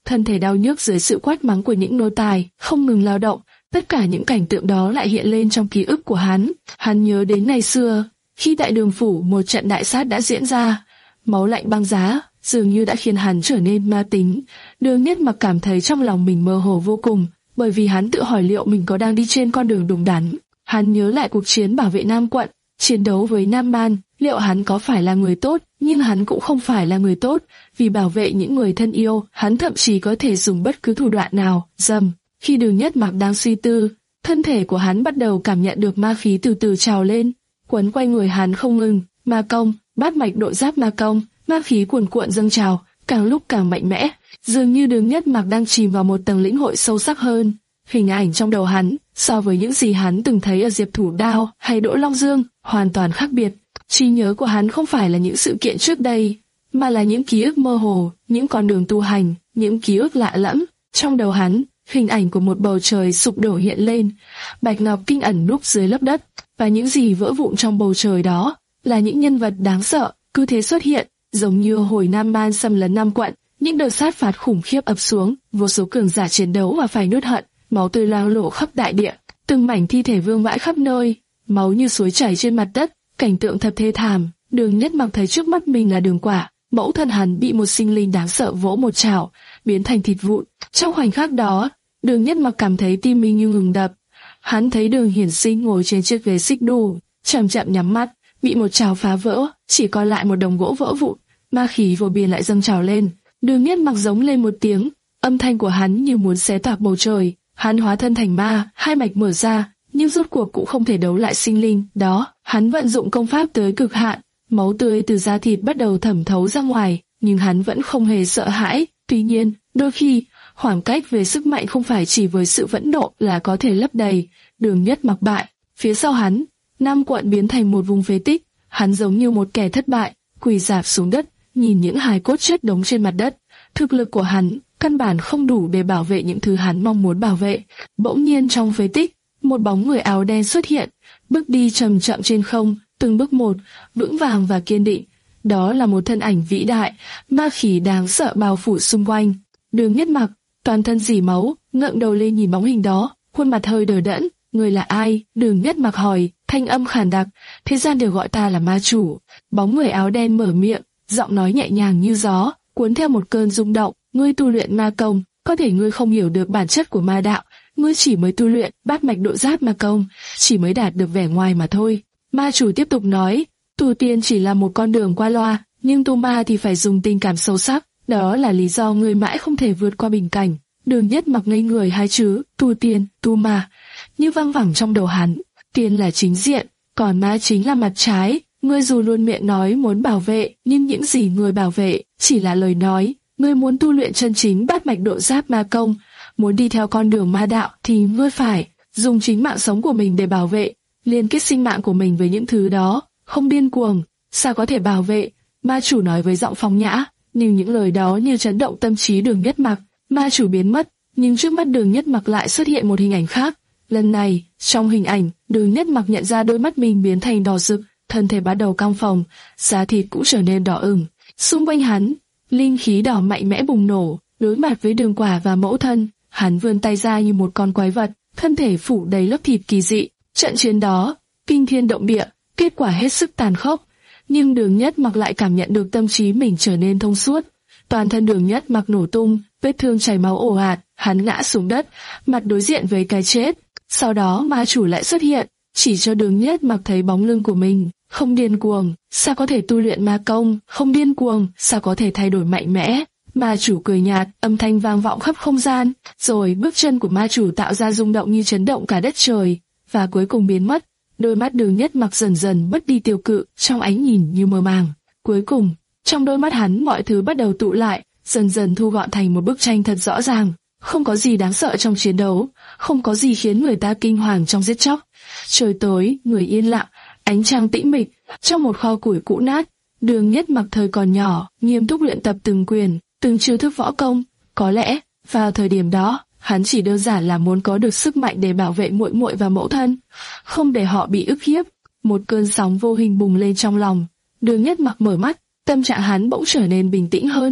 thân thể đau nhức dưới sự quát mắng của những nô tài, không ngừng lao động. Tất cả những cảnh tượng đó lại hiện lên trong ký ức của hắn. Hắn nhớ đến ngày xưa, khi tại Đường phủ một trận đại sát đã diễn ra, máu lạnh băng giá dường như đã khiến hắn trở nên ma tính. Đường Nhất Mặc cảm thấy trong lòng mình mơ hồ vô cùng, bởi vì hắn tự hỏi liệu mình có đang đi trên con đường đúng đắn. Hắn nhớ lại cuộc chiến bảo vệ Nam quận, chiến đấu với Nam Ban, liệu hắn có phải là người tốt? Nhưng hắn cũng không phải là người tốt, vì bảo vệ những người thân yêu, hắn thậm chí có thể dùng bất cứ thủ đoạn nào. Dầm. Khi Đường Nhất Mặc đang suy tư, thân thể của hắn bắt đầu cảm nhận được ma khí từ từ trào lên, quấn quanh người hắn không ngừng. Ma công, bát mạch độ giáp ma công, ma khí cuồn cuộn dâng trào, càng lúc càng mạnh mẽ, dường như Đường Nhất Mặc đang chìm vào một tầng lĩnh hội sâu sắc hơn. Hình ảnh trong đầu hắn, so với những gì hắn từng thấy ở Diệp Thủ Đao hay Đỗ Long Dương, hoàn toàn khác biệt. Trí nhớ của hắn không phải là những sự kiện trước đây, mà là những ký ức mơ hồ, những con đường tu hành, những ký ức lạ lẫm. Trong đầu hắn, hình ảnh của một bầu trời sụp đổ hiện lên, bạch ngọc kinh ẩn núp dưới lớp đất, và những gì vỡ vụn trong bầu trời đó là những nhân vật đáng sợ, cứ thế xuất hiện, giống như hồi Nam Ban xâm lấn Nam quận, những đợt sát phạt khủng khiếp ập xuống, vô số cường giả chiến đấu và phải nuốt hận, máu tươi loang lổ khắp đại địa, từng mảnh thi thể vương vãi khắp nơi, máu như suối chảy trên mặt đất, cảnh tượng thật thê thảm. Đường Nhất Mặc thấy trước mắt mình là Đường Quả, mẫu thân hắn bị một sinh linh đáng sợ vỗ một chảo, biến thành thịt vụn. Trong khoảnh khắc đó, Đường Nhất Mặc cảm thấy tim mình như ngừng đập. Hắn thấy Đường Hiển Sinh ngồi trên chiếc ghế xích đu, chậm chậm nhắm mắt, bị một chảo phá vỡ, chỉ còn lại một đống gỗ vỡ vụn. Ma khí vô biên lại dâng trào lên. Đường Nhất Mặc giống lên một tiếng, âm thanh của hắn như muốn xé toạc bầu trời. Hắn hóa thân thành ma, hai mạch mở ra, nhưng rốt cuộc cũng không thể đấu lại sinh linh đó. Hắn vận dụng công pháp tới cực hạn, máu tươi từ da thịt bắt đầu thẩm thấu ra ngoài, nhưng hắn vẫn không hề sợ hãi. Tuy nhiên, đôi khi khoảng cách về sức mạnh không phải chỉ với sự phẫn nộ là có thể lấp đầy. Đường Nhất Mặc bại, phía sau hắn, Nam quận biến thành một vùng phế tích. Hắn giống như một kẻ thất bại, quỳ rạp xuống đất, nhìn những hài cốt chất đống trên mặt đất. Thực lực của hắn căn bản không đủ để bảo vệ những thứ hắn mong muốn bảo vệ. Bỗng nhiên trong phế tích, một bóng người áo đen xuất hiện, bước đi chậm chậm trên không, từng bước một, vững vàng và kiên định. Đó là một thân ảnh vĩ đại, ma khí đáng sợ bao phủ xung quanh. Đường Nhất Mặc, toàn thân rỉ máu, ngẩng đầu lên nhìn bóng hình đó, khuôn mặt hơi đờ đẫn. Người là ai? Đường Nhất Mặc hỏi, thanh âm khàn đặc. Thế gian đều gọi ta là ma chủ. Bóng người áo đen mở miệng, giọng nói nhẹ nhàng như gió, cuốn theo một cơn rung động. Ngươi tu luyện ma công, có thể ngươi không hiểu được bản chất của ma đạo. Ngươi chỉ mới tu luyện bát mạch độ giáp ma công, chỉ mới đạt được vẻ ngoài mà thôi. Ma chủ tiếp tục nói, tu tiên chỉ là một con đường qua loa, nhưng tu ma thì phải dùng tình cảm sâu sắc. Đó là lý do ngươi mãi không thể vượt qua bình cảnh. Đường Nhất Mặc ngây người hai chữ, tu tiên, tu ma, như văng vẳng trong đầu hắn. Tiên là chính diện, còn ma chính là mặt trái. Ngươi dù luôn miệng nói muốn bảo vệ, nhưng những gì ngươi bảo vệ chỉ là lời nói. Ngươi muốn tu luyện chân chính bát mạch độ giáp ma công, muốn đi theo con đường ma đạo thì ngươi phải dùng chính mạng sống của mình để bảo vệ, liên kết sinh mạng của mình với những thứ đó, không điên cuồng, sao có thể bảo vệ? Ma chủ nói với giọng phong nhã, nhưng những lời đó như chấn động tâm trí Đường Nhất Mặc. Ma chủ biến mất, nhưng trước mắt Đường Nhất Mặc lại xuất hiện một hình ảnh khác. Lần này, trong hình ảnh, Đường Nhất Mặc nhận ra đôi mắt mình biến thành đỏ rực, thân thể bắt đầu căng phồng, da thịt cũng trở nên đỏ ửng. Xung quanh hắn, linh khí đỏ mạnh mẽ bùng nổ. Đối mặt với Đường Quả và mẫu thân, hắn vươn tay ra như một con quái vật, thân thể phủ đầy lớp thịt kỳ dị. Trận chiến đó, kinh thiên động địa, kết quả hết sức tàn khốc, nhưng Đường Nhất Mặc lại cảm nhận được tâm trí mình trở nên thông suốt. Toàn thân Đường Nhất Mặc nổ tung, vết thương chảy máu ồ ạt, hắn ngã xuống đất, mặt đối diện với cái chết. Sau đó ma chủ lại xuất hiện, chỉ cho Đường Nhất Mặc thấy bóng lưng của mình. Không điên cuồng, sao có thể tu luyện ma công? Không điên cuồng, sao có thể thay đổi mạnh mẽ? Ma chủ cười nhạt, âm thanh vang vọng khắp không gian, rồi bước chân của ma chủ tạo ra rung động như chấn động cả đất trời, và cuối cùng biến mất. Đôi mắt Đường Nhất Mặc dần dần mất đi tiêu cự, trong ánh nhìn như mơ màng. Cuối cùng, trong đôi mắt hắn mọi thứ bắt đầu tụ lại, dần dần thu gọn thành một bức tranh thật rõ ràng. Không có gì đáng sợ trong chiến đấu, không có gì khiến người ta kinh hoàng trong giết chóc. Trời tối, người yên lặng, ánh trăng tĩnh mịch, trong một kho củi cũ nát, Đường Nhất Mặc thời còn nhỏ, nghiêm túc luyện tập từng quyền, từng chiêu thức võ công. Có lẽ, vào thời điểm đó, hắn chỉ đơn giản là muốn có được sức mạnh để bảo vệ muội muội và mẫu thân, không để họ bị ức hiếp. Một cơn sóng vô hình bùng lên trong lòng. Đường Nhất Mặc mở mắt, tâm trạng hắn bỗng trở nên bình tĩnh hơn.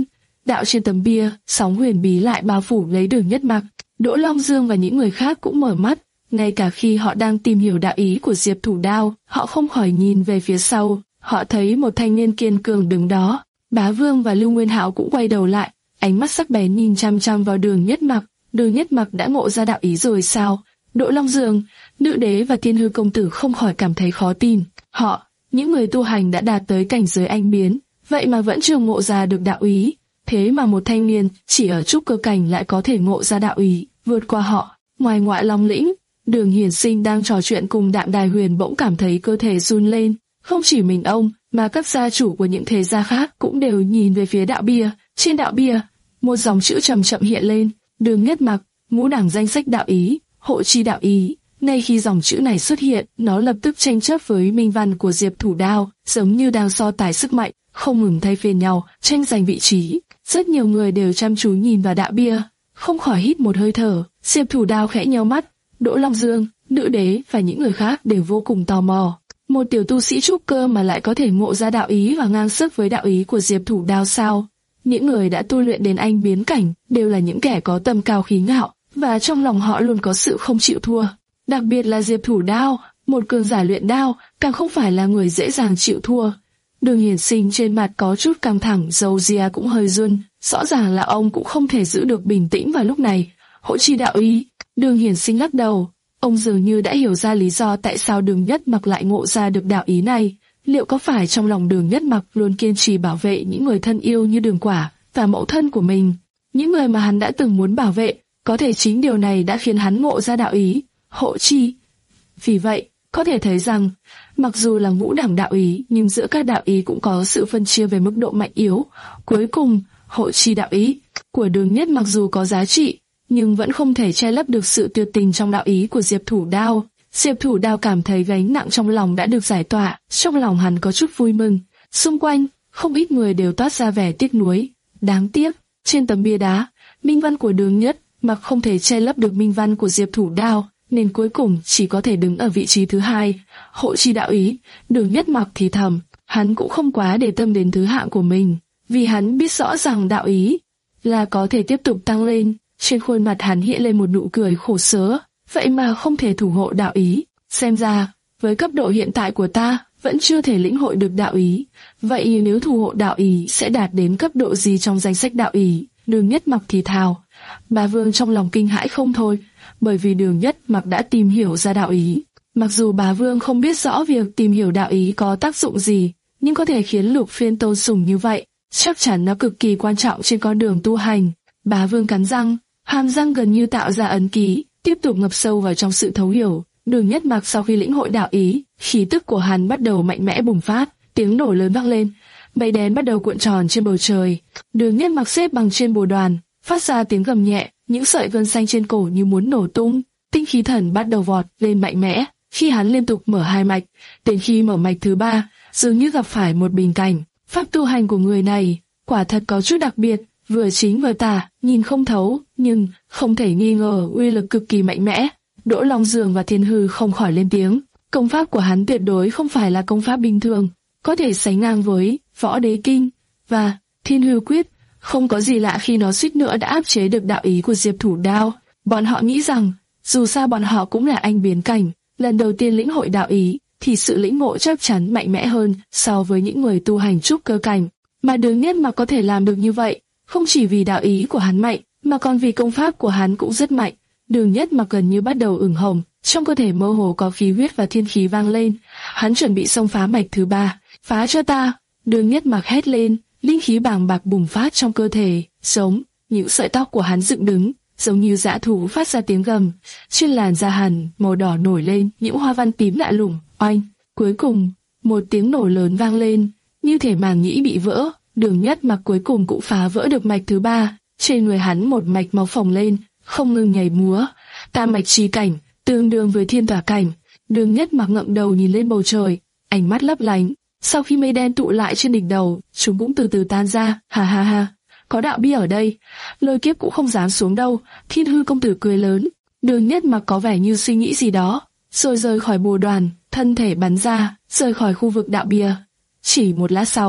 đạo trên tấm bia, sóng huyền bí lại bao phủ lấy Đường Nhất Mặc. Đỗ Long Dương và những người khác cũng mở mắt, ngay cả khi họ đang tìm hiểu đạo ý của Diệp Thủ Đao, họ không khỏi nhìn về phía sau. Họ thấy một thanh niên kiên cường đứng đó. Bá Vương và Lưu Nguyên Hạo cũng quay đầu lại, ánh mắt sắc bén nhìn chăm chăm vào Đường Nhất Mặc. Đường Nhất Mặc đã ngộ ra đạo ý rồi sao? Đỗ Long Dương, Nữ Đế và Thiên Hư công tử không khỏi cảm thấy khó tin. Họ, những người tu hành đã đạt tới cảnh giới anh biến, vậy mà vẫn chưa ngộ ra được đạo ý. Thế mà một thanh niên chỉ ở trúc cơ cảnh lại có thể ngộ ra đạo ý, vượt qua họ. Ngoài Ngoại Long lĩnh, Đường Hiển Sinh đang trò chuyện cùng Đạm Đài Huyền bỗng cảm thấy cơ thể run lên. Không chỉ mình ông, mà các gia chủ của những thế gia khác cũng đều nhìn về phía đạo bia. Trên đạo bia, một dòng chữ chậm chậm hiện lên: Đường Nhất Mặc, ngũ đẳng danh sách đạo ý, hộ chi đạo ý. Ngay khi dòng chữ này xuất hiện, nó lập tức tranh chấp với minh văn của Diệp Thủ Đao, giống như đang so tài sức mạnh, không ngừng thay phiên nhau, tranh giành vị trí. Rất nhiều người đều chăm chú nhìn vào đạo bia, không khỏi hít một hơi thở. Diệp Thủ Đao khẽ nheo mắt, Đỗ Long Dương, Nữ Đế và những người khác đều vô cùng tò mò. Một tiểu tu sĩ trúc cơ mà lại có thể ngộ ra đạo ý và ngang sức với đạo ý của Diệp Thủ Đao sao? Những người đã tu luyện đến anh biến cảnh đều là những kẻ có tâm cao khí ngạo, và trong lòng họ luôn có sự không chịu thua. Đặc biệt là Diệp Thủ Đao, một cường giả luyện đao, càng không phải là người dễ dàng chịu thua. Đường Hiển Sinh trên mặt có chút căng thẳng, râu ria cũng hơi run, rõ ràng là ông cũng không thể giữ được bình tĩnh vào lúc này. Hộ chi đạo ý. Đường Hiển Sinh lắc đầu, ông dường như đã hiểu ra lý do tại sao Đường Nhất Mặc lại ngộ ra được đạo ý này. Liệu có phải trong lòng Đường Nhất Mặc luôn kiên trì bảo vệ những người thân yêu như Đường Quả và mẫu thân của mình, những người mà hắn đã từng muốn bảo vệ? Có thể chính điều này đã khiến hắn ngộ ra đạo ý, hộ chi. Vì vậy, có thể thấy rằng, mặc dù là ngũ đẳng đạo ý, nhưng giữa các đạo ý cũng có sự phân chia về mức độ mạnh yếu. Cuối cùng, hộ chi đạo ý của Đường Nhất mặc dù có giá trị, nhưng vẫn không thể che lấp được sự tuyệt tình trong đạo ý của Diệp Thủ Đao. Diệp Thủ Đao cảm thấy gánh nặng trong lòng đã được giải tỏa, trong lòng hắn có chút vui mừng. Xung quanh, không ít người đều toát ra vẻ tiếc nuối. Đáng tiếc, trên tấm bia đá, minh văn của Đường Nhất Mặc không thể che lấp được minh văn của Diệp Thủ Đao, nên cuối cùng chỉ có thể đứng ở vị trí thứ hai. Hộ chi đạo ý, Đường Nhất Mặc thì thầm, hắn cũng không quá để tâm đến thứ hạng của mình, vì hắn biết rõ rằng đạo ý là có thể tiếp tục tăng lên. Trên khuôn mặt hắn hiện lên một nụ cười khổ sở, vậy mà không thể thủ hộ đạo ý. Xem ra, với cấp độ hiện tại của ta, vẫn chưa thể lĩnh hội được đạo ý. Vậy nếu thủ hộ đạo ý sẽ đạt đến cấp độ gì trong danh sách đạo ý? Đường Nhất Mặc thì thào. Bá Vương trong lòng kinh hãi không thôi, bởi vì Đường Nhất Mặc đã tìm hiểu ra đạo ý. Mặc dù Bá Vương không biết rõ việc tìm hiểu đạo ý có tác dụng gì, nhưng có thể khiến Lục Phiên tôn sùng như vậy, chắc chắn nó cực kỳ quan trọng trên con đường tu hành. Bá Vương cắn răng, hàm răng gần như tạo ra ấn ký, tiếp tục ngập sâu vào trong sự thấu hiểu. Đường Nhất Mặc sau khi lĩnh hội đạo ý, khí tức của hắn bắt đầu mạnh mẽ bùng phát, tiếng nổ lớn vang lên, mây đen bắt đầu cuộn tròn trên bầu trời. Đường Nhất Mặc xếp bằng trên bồ đoàn, phát ra tiếng gầm nhẹ, những sợi gân xanh trên cổ như muốn nổ tung. Tinh khí thần bắt đầu vọt lên mạnh mẽ, khi hắn liên tục mở hai mạch, đến khi mở mạch thứ ba, dường như gặp phải một bình cảnh. Pháp tu hành của người này quả thật có chút đặc biệt, vừa chính vừa tà, nhìn không thấu, nhưng không thể nghi ngờ uy lực cực kỳ mạnh mẽ. Đỗ Long Dương và Thiên Hư không khỏi lên tiếng. Công pháp của hắn tuyệt đối không phải là công pháp bình thường, có thể sánh ngang với Võ Đế Kinh và Thiên Hư Quyết. Không có gì lạ khi nó suýt nữa đã áp chế được đạo ý của Diệp Thủ Đao. Bọn họ nghĩ rằng, dù sao bọn họ cũng là anh biến cảnh, lần đầu tiên lĩnh hội đạo ý, thì sự lĩnh ngộ chắc chắn mạnh mẽ hơn so với những người tu hành trúc cơ cảnh. Mà Đường Nhất Mặc có thể làm được như vậy, không chỉ vì đạo ý của hắn mạnh, mà còn vì công pháp của hắn cũng rất mạnh. Đường Nhất Mặc gần như bắt đầu ửng hồng, trong cơ thể mơ hồ có khí huyết và thiên khí vang lên. Hắn chuẩn bị xông phá mạch thứ ba. Phá cho ta! Đường Nhất Mặc hét lên, linh khí bàng bạc bùng phát trong cơ thể, giống những sợi tóc của hắn dựng đứng, giống như dã thú phát ra tiếng gầm. Trên làn da hắn màu đỏ nổi lên những hoa văn tím lạ lùng. Oanh! Cuối cùng, một tiếng nổ lớn vang lên, như thể màng nhĩ bị vỡ. Đường Nhất Mặc cuối cùng cũng phá vỡ được mạch thứ ba. Trên người hắn một mạch máu phồng lên, không ngừng nhảy múa. Tam mạch chi cảnh, tương đương với thiên tỏa cảnh. Đường Nhất Mặc ngẩng đầu nhìn lên bầu trời, ánh mắt lấp lánh. Sau khi mây đen tụ lại trên đỉnh đầu, chúng cũng từ từ tan ra. Ha ha ha, có đạo bia ở đây, Lôi Kiếp cũng không dám xuống đâu. Thiên Hư công tử cười lớn. Đường Nhất Mặc có vẻ như suy nghĩ gì đó, rồi rời khỏi bồ đoàn, thân thể bắn ra, rời khỏi khu vực đạo bia. Chỉ một lát sau,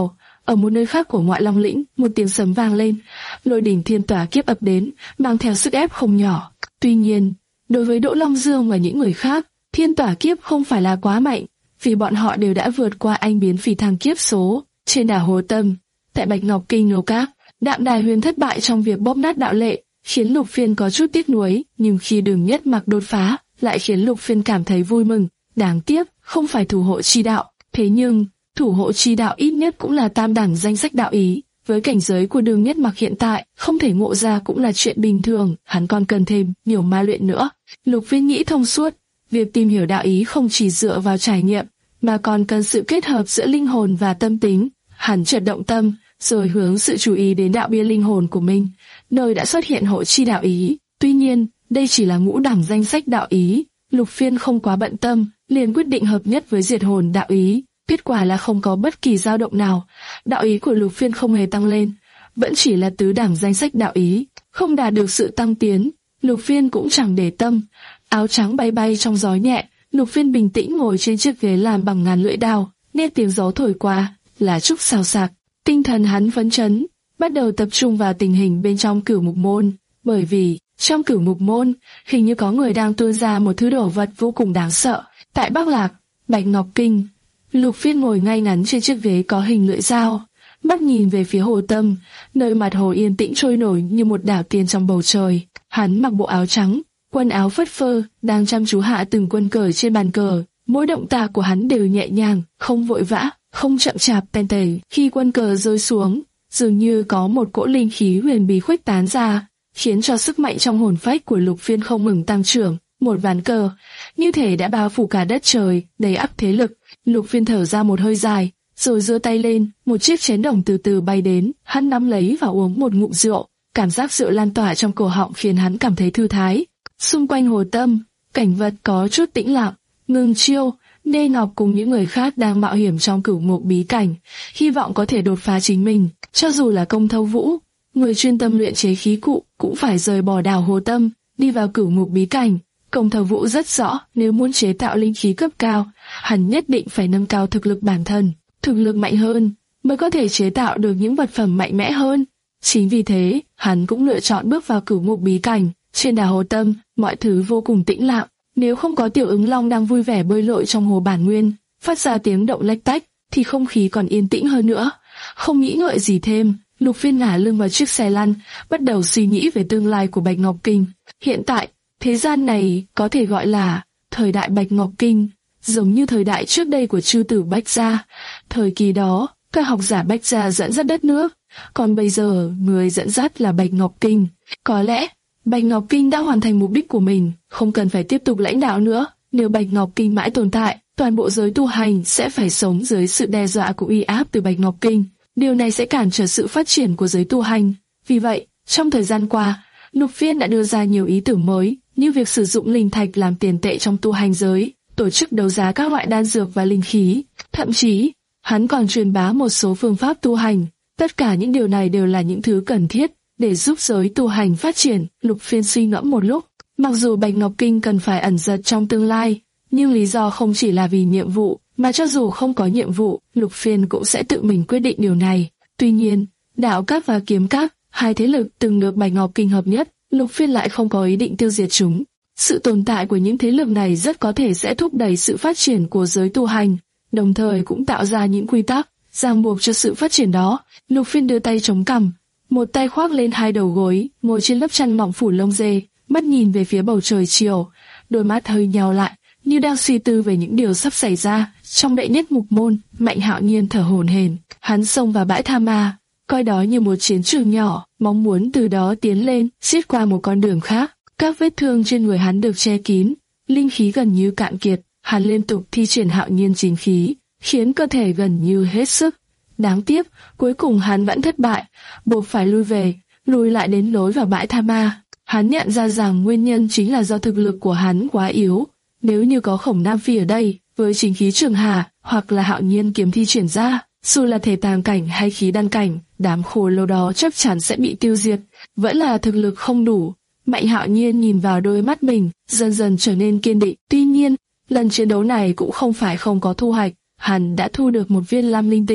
Ở một nơi khác của Ngoại Long lĩnh, một tiếng sấm vang lên, lôi đỉnh thiên tỏa kiếp ập đến, mang theo sức ép không nhỏ. Tuy nhiên, đối với Đỗ Long Dương và những người khác, thiên tỏa kiếp không phải là quá mạnh, vì bọn họ đều đã vượt qua anh biến phi thăng kiếp số. Trên đảo Hồ Tâm, tại Bạch Ngọc Kinh Lô Các, Đạm Đài Huyền thất bại trong việc bóp nát đạo lệ, khiến Lục Phiên có chút tiếc nuối, nhưng khi Đường Nhất Mặc đột phá, lại khiến Lục Phiên cảm thấy vui mừng. Đáng tiếc, không phải thủ hộ chi đạo. Thế nhưng, thủ hộ chi đạo ít nhất cũng là tam đẳng danh sách đạo ý. Với cảnh giới của Đường Nhất Mặc hiện tại, không thể ngộ ra cũng là chuyện bình thường, hắn còn cần thêm nhiều ma luyện nữa. Lục Phiên nghĩ thông suốt, việc tìm hiểu đạo ý không chỉ dựa vào trải nghiệm, mà còn cần sự kết hợp giữa linh hồn và tâm tính. Hắn chợt động tâm, rồi hướng sự chú ý đến đạo bia linh hồn của mình, nơi đã xuất hiện hộ chi đạo ý. Tuy nhiên, đây chỉ là ngũ đẳng danh sách đạo ý. Lục Phiên không quá bận tâm, liền quyết định hợp nhất với diệt hồn đạo ý. Kết quả là không có bất kỳ dao động nào, đạo ý của Lục Phiên không hề tăng lên, vẫn chỉ là tứ đẳng danh sách đạo ý, không đạt được sự tăng tiến. Lục Phiên cũng chẳng để tâm, áo trắng bay bay trong gió nhẹ. Lục Phiên bình tĩnh ngồi trên chiếc ghế làm bằng ngàn lưỡi đao, nghe tiếng gió thổi qua, lá trúc xào xạc. Tinh thần hắn phấn chấn, bắt đầu tập trung vào tình hình bên trong Cửu Mục Môn, bởi vì trong Cửu Mục Môn hình như có người đang tuôn ra một thứ đồ vật vô cùng đáng sợ. Tại Bắc Lạc, Bạch Ngọc Kinh, Lục Phiên ngồi ngay ngắn trên chiếc ghế có hình lưỡi dao, mắt nhìn về phía hồ tâm, nơi mặt hồ yên tĩnh trôi nổi như một đảo tiên trong bầu trời. Hắn mặc bộ áo trắng, quần áo phất phơ, đang chăm chú hạ từng quân cờ trên bàn cờ. Mỗi động tác của hắn đều nhẹ nhàng, không vội vã, không chậm chạp ten tề. Khi quân cờ rơi xuống, dường như có một cỗ linh khí huyền bí khuếch tán ra, khiến cho sức mạnh trong hồn phách của Lục Phiên không ngừng tăng trưởng. Một ván cờ, như thể đã bao phủ cả đất trời, đầy ắp thế lực. Lục Phiên thở ra một hơi dài, rồi giơ tay lên, một chiếc chén đồng từ từ bay đến, hắn nắm lấy và uống một ngụm rượu. Cảm giác rượu lan tỏa trong cổ họng khiến hắn cảm thấy thư thái. Xung quanh hồ tâm, cảnh vật có chút tĩnh lặng. Ngưng Chiêu, Nê Ngọc cùng những người khác đang mạo hiểm trong Cửu Mục bí cảnh, hy vọng có thể đột phá chính mình. Cho dù là Công Thâu Vũ, người chuyên tâm luyện chế khí cụ, cũng phải rời bỏ đảo Hồ Tâm, đi vào Cửu Mục bí cảnh. Công Thâu Vũ rất rõ, nếu muốn chế tạo linh khí cấp cao, hắn nhất định phải nâng cao thực lực bản thân. Thực lực mạnh hơn mới có thể chế tạo được những vật phẩm mạnh mẽ hơn. Chính vì thế, hắn cũng lựa chọn bước vào Cửu Mục bí cảnh. Trên đảo Hồ Tâm, mọi thứ vô cùng tĩnh lặng. Nếu không có Tiểu Ứng Long đang vui vẻ bơi lội trong hồ bản nguyên, phát ra tiếng động lách tách, thì không khí còn yên tĩnh hơn nữa. Không nghĩ ngợi gì thêm, Lục Phiên ngả lưng vào chiếc xe lăn, bắt đầu suy nghĩ về tương lai của Bạch Ngọc Kinh. Hiện tại, thế gian này có thể gọi là thời đại Bạch Ngọc Kinh, giống như thời đại trước đây của chư tử Bách Gia. Thời kỳ đó, các học giả Bách Gia dẫn dắt đất nước, còn bây giờ người dẫn dắt là Bạch Ngọc Kinh. Có lẽ Bạch Ngọc Kinh đã hoàn thành mục đích của mình, không cần phải tiếp tục lãnh đạo nữa. Nếu Bạch Ngọc Kinh mãi tồn tại, toàn bộ giới tu hành sẽ phải sống dưới sự đe dọa của uy áp từ Bạch Ngọc Kinh. Điều này sẽ cản trở sự phát triển của giới tu hành. Vì vậy, trong thời gian qua, Lục Phiên đã đưa ra nhiều ý tưởng mới, như việc sử dụng linh thạch làm tiền tệ trong tu hành giới, tổ chức đấu giá các loại đan dược và linh khí. Thậm chí, hắn còn truyền bá một số phương pháp tu hành. Tất cả những điều này đều là những thứ cần thiết để giúp giới tu hành phát triển. Lục Phiên suy ngẫm một lúc, mặc dù Bạch Ngọc Kinh cần phải ẩn giật trong tương lai, nhưng lý do không chỉ là vì nhiệm vụ, mà cho dù không có nhiệm vụ, Lục Phiên cũng sẽ tự mình quyết định điều này. Tuy nhiên, Đạo Các và Kiếm Các, hai thế lực từng được Bạch Ngọc Kinh hợp nhất, Lục Phiên lại không có ý định tiêu diệt chúng. Sự tồn tại của những thế lực này rất có thể sẽ thúc đẩy sự phát triển của giới tu hành, đồng thời cũng tạo ra những quy tắc ràng buộc cho sự phát triển đó. Lục Phiên đưa tay chống cằm, một tay khoác lên hai đầu gối, ngồi trên lớp chăn mỏng phủ lông dê, mắt nhìn về phía bầu trời chiều, đôi mắt hơi nheo lại, như đang suy tư về những điều sắp xảy ra. Trong đệ nhất mục môn, Mạnh Hạo Nhiên thở hổn hển, hắn xông vào bãi tha ma, coi đó như một chiến trường nhỏ, mong muốn từ đó tiến lên, xiết qua một con đường khác. Các vết thương trên người hắn được che kín, linh khí gần như cạn kiệt, hắn liên tục thi triển Hạo Nhiên chính khí, khiến cơ thể gần như hết sức. Đáng tiếc, cuối cùng hắn vẫn thất bại, buộc phải lui về, lùi lại đến lối vào bãi tha ma. Hắn nhận ra rằng nguyên nhân chính là do thực lực của hắn quá yếu. Nếu như có Khổng Nam Phi ở đây, với chính khí Trường Hà hoặc là Hạo Nhiên kiếm thi triển ra, dù là thể tàng cảnh hay khí đan cảnh, đám khổ lồ đó chắc chắn sẽ bị tiêu diệt. Vẫn là thực lực không đủ. Mạnh Hạo Nhiên nhìn vào đôi mắt mình, dần dần trở nên kiên định. Tuy nhiên, lần chiến đấu này cũng không phải không có thu hoạch. Hắn đã thu được một viên lam linh tinh,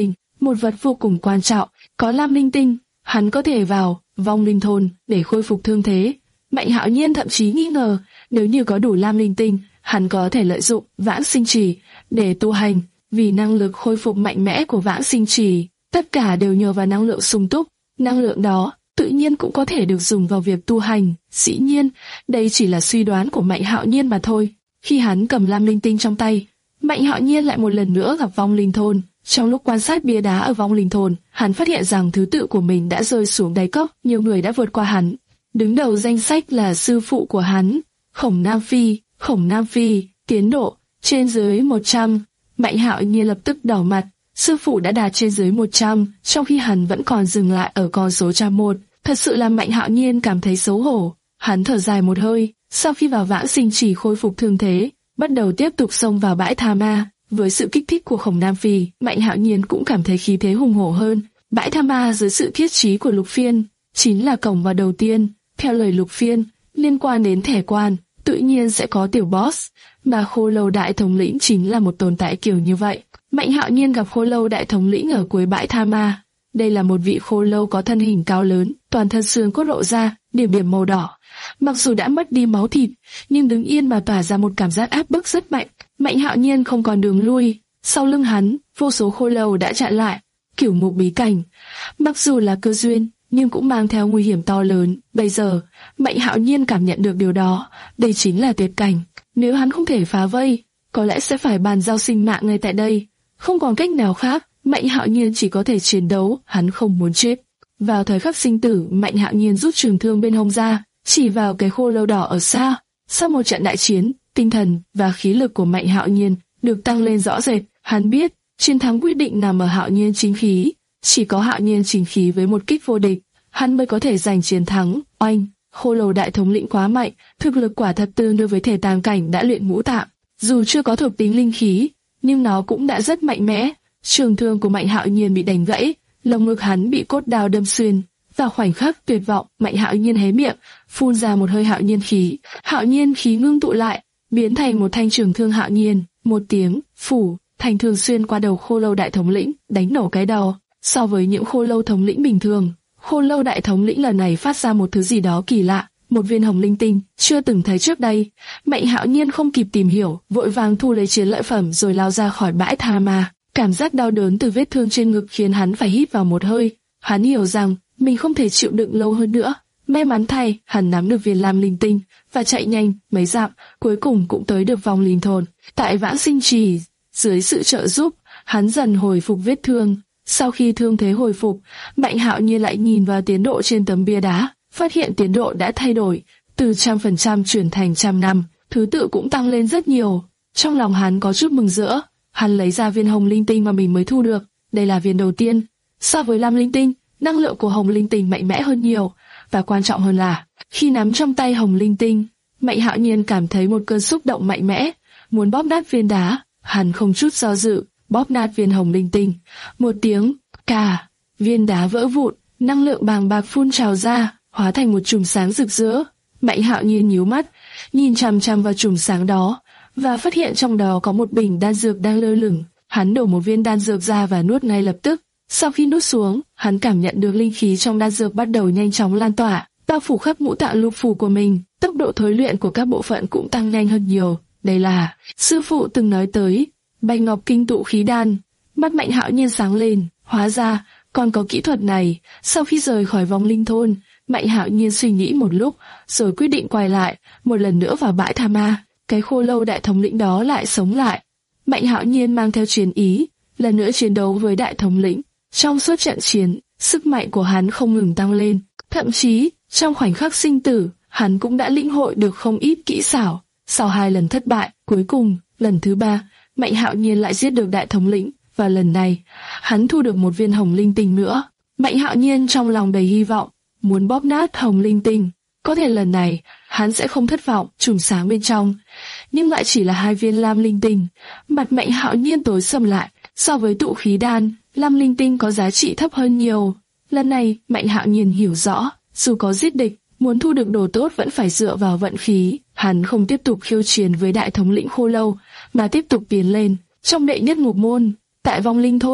một vật vô cùng quan trọng, có lam linh tinh, hắn có thể vào vong linh thôn để khôi phục thương thế. Mạnh Hạo Nhiên thậm chí nghi ngờ, nếu như có đủ lam linh tinh, hắn có thể lợi dụng vãng sinh trì để tu hành, vì năng lực khôi phục mạnh mẽ của vãng sinh trì, tất cả đều nhờ vào năng lượng sung túc, năng lượng đó tự nhiên cũng có thể được dùng vào việc tu hành. Dĩ nhiên, đây chỉ là suy đoán của Mạnh Hạo Nhiên mà thôi. Khi hắn cầm lam linh tinh trong tay, Mạnh Hạo Nhiên lại một lần nữa gặp vong linh thôn. Trong lúc quan sát bia đá ở vong linh thôn, hắn phát hiện rằng thứ tự của mình đã rơi xuống đáy cốc, nhiều người đã vượt qua hắn. Đứng đầu danh sách là sư phụ của hắn, Khổng Nam Phi. Khổng Nam Phi, tiến độ trên dưới một trăm. Mạnh Hạo Nhiên lập tức đỏ mặt. Sư phụ đã đạt trên dưới một trăm, trong khi hắn vẫn còn dừng lại ở con số một trăm một. Thật sự làm Mạnh Hạo Nhiên cảm thấy xấu hổ. Hắn thở dài một hơi, sau khi vào vãng sinh chỉ khôi phục thương thế, bắt đầu tiếp tục xông vào bãi tha ma. Với sự kích thích của Khổng Nam Phi, Mạnh Hạo Nhiên cũng cảm thấy khí thế hùng hổ hơn. Bãi tha ma dưới sự thiết trí của Lục Phiên chính là cổng vào đầu tiên. Theo lời Lục Phiên, liên quan đến thẻ quan, tự nhiên sẽ có tiểu boss, mà Khô Lâu Đại Thống lĩnh chính là một tồn tại kiểu như vậy. Mạnh Hạo Nhiên gặp Khô Lâu Đại Thống lĩnh ở cuối bãi tha ma. Đây là một vị khô lâu có thân hình cao lớn, toàn thân xương cốt lộ ra, điểm điểm màu đỏ. Mặc dù đã mất đi máu thịt, nhưng đứng yên mà tỏa ra một cảm giác áp bức rất mạnh. Mạnh Hạo Nhiên không còn đường lui. Sau lưng hắn, vô số khô lâu đã chặn lại. Cửu Mục bí cảnh, mặc dù là cơ duyên, nhưng cũng mang theo nguy hiểm to lớn. Bây giờ, Mạnh Hạo Nhiên cảm nhận được điều đó. Đây chính là tuyệt cảnh. Nếu hắn không thể phá vây, có lẽ sẽ phải bàn giao sinh mạng ngay tại đây. Không còn cách nào khác, Mạnh Hạo Nhiên chỉ có thể chiến đấu. Hắn không muốn chết. Vào thời khắc sinh tử, Mạnh Hạo Nhiên rút trường thương bên hông ra, chỉ vào cái khô lâu đỏ ở xa. Sau một trận đại chiến, tinh thần và khí lực của Mạnh Hạo Nhiên được tăng lên rõ rệt. Hắn biết chiến thắng quyết định nằm ở Hạo Nhiên chính khí. Chỉ có Hạo Nhiên chính khí với một kích vô địch, hắn mới có thể giành chiến thắng. Oanh! Khô Lâu Đại Thống lĩnh quá mạnh, thực lực quả thật tương đương với thể tàng cảnh đã luyện ngũ tạng. Dù chưa có thuộc tính linh khí, nhưng nó cũng đã rất mạnh mẽ. Trường thương của Mạnh Hạo Nhiên bị đánh gãy, lồng ngực hắn bị cốt đao đâm xuyên. Vào khoảnh khắc tuyệt vọng, Mạnh Hạo Nhiên hé miệng, phun ra một hơi Hạo Nhiên khí. Hạo Nhiên khí ngưng tụ lại, biến thành một thanh trường thương Hạo Nhiên. Một tiếng phủ, thanh thương xuyên qua đầu Khô Lâu Đại Thống lĩnh, đánh nổ cái đầu. So với những Khô Lâu thống lĩnh bình thường, Khô Lâu Đại Thống lĩnh lần này phát ra một thứ gì đó kỳ lạ, một viên hồng linh tinh chưa từng thấy trước đây. Mạnh Hạo Nhiên không kịp tìm hiểu, vội vàng thu lấy chiến lợi phẩm rồi lao ra khỏi bãi tha ma. Cảm giác đau đớn từ vết thương trên ngực khiến hắn phải hít vào một hơi. Hắn hiểu rằng mình không thể chịu đựng lâu hơn nữa. May mắn thay, hắn nắm được viên lam linh tinh và chạy nhanh mấy dặm, cuối cùng cũng tới được vong linh thôn. Tại vãng sinh trì, dưới sự trợ giúp, hắn dần hồi phục vết thương. Sau khi thương thế hồi phục, Mạnh Hạo Nhiên lại nhìn vào tiến độ trên tấm bia đá, phát hiện tiến độ đã thay đổi, từ trăm phần trăm chuyển thành trăm năm, thứ tự cũng tăng lên rất nhiều. Trong lòng hắn có chút mừng rỡ, hắn lấy ra viên hồng linh tinh mà mình mới thu được. Đây là viên đầu tiên. So với lam linh tinh, năng lượng của hồng linh tinh mạnh mẽ hơn nhiều, và quan trọng hơn là, khi nắm trong tay hồng linh tinh, Mạnh Hạo Nhiên cảm thấy một cơn xúc động mạnh mẽ, muốn bóp nát viên đá. Hắn không chút do dự, bóp nát viên hồng linh tinh. Một tiếng cà, viên đá vỡ vụn, năng lượng bàng bạc phun trào ra, hóa thành một chùm sáng rực rỡ. Mạnh Hạo Nhiên nhíu mắt, nhìn chằm chằm vào chùm sáng đó, và phát hiện trong đó có một bình đan dược đang lơ lửng. Hắn đổ một viên đan dược ra và nuốt ngay lập tức. Sau khi nuốt xuống, hắn cảm nhận được linh khí trong đan dược bắt đầu nhanh chóng lan tỏa, bao phủ khắp ngũ tạng lục phủ của mình. Tốc độ thối luyện của các bộ phận cũng tăng nhanh hơn nhiều. Đây là sư phụ từng nói tới Bạch Ngọc Kinh Tụ Khí Đan. Mắt Mạnh Hạo Nhiên sáng lên, hóa ra còn có kỹ thuật này. Sau khi rời khỏi vong linh thôn, Mạnh Hạo Nhiên suy nghĩ một lúc, rồi quyết định quay lại một lần nữa vào bãi tha ma. Cái Khô Lâu Đại Thống lĩnh đó lại sống lại. Mạnh Hạo Nhiên mang theo chiến ý, lần nữa chiến đấu với Đại Thống lĩnh. Trong suốt trận chiến, sức mạnh của hắn không ngừng tăng lên. Thậm chí, trong khoảnh khắc sinh tử, hắn cũng đã lĩnh hội được không ít kỹ xảo. Sau hai lần thất bại, cuối cùng, lần thứ ba, Mạnh Hạo Nhiên lại giết được Đại Thống lĩnh, và lần này, hắn thu được một viên hồng linh tinh nữa. Mạnh Hạo Nhiên trong lòng đầy hy vọng, muốn bóp nát hồng linh tinh. Có thể lần này, hắn sẽ không thất vọng. Chùm sáng bên trong, nhưng lại chỉ là hai viên lam linh tinh. Mặt Mạnh Hạo Nhiên tối sầm lại. So với tụ khí đan, lam linh tinh có giá trị thấp hơn nhiều. Lần này, Mạnh Hạo Nhiên hiểu rõ, dù có giết địch, muốn thu được đồ tốt vẫn phải dựa vào vận khí. Hắn không tiếp tục khiêu chiến với Đại Thống lĩnh Khô Lâu, mà tiếp tục tiến lên. Trong đệ nhất ngục môn, tại vong linh thôn,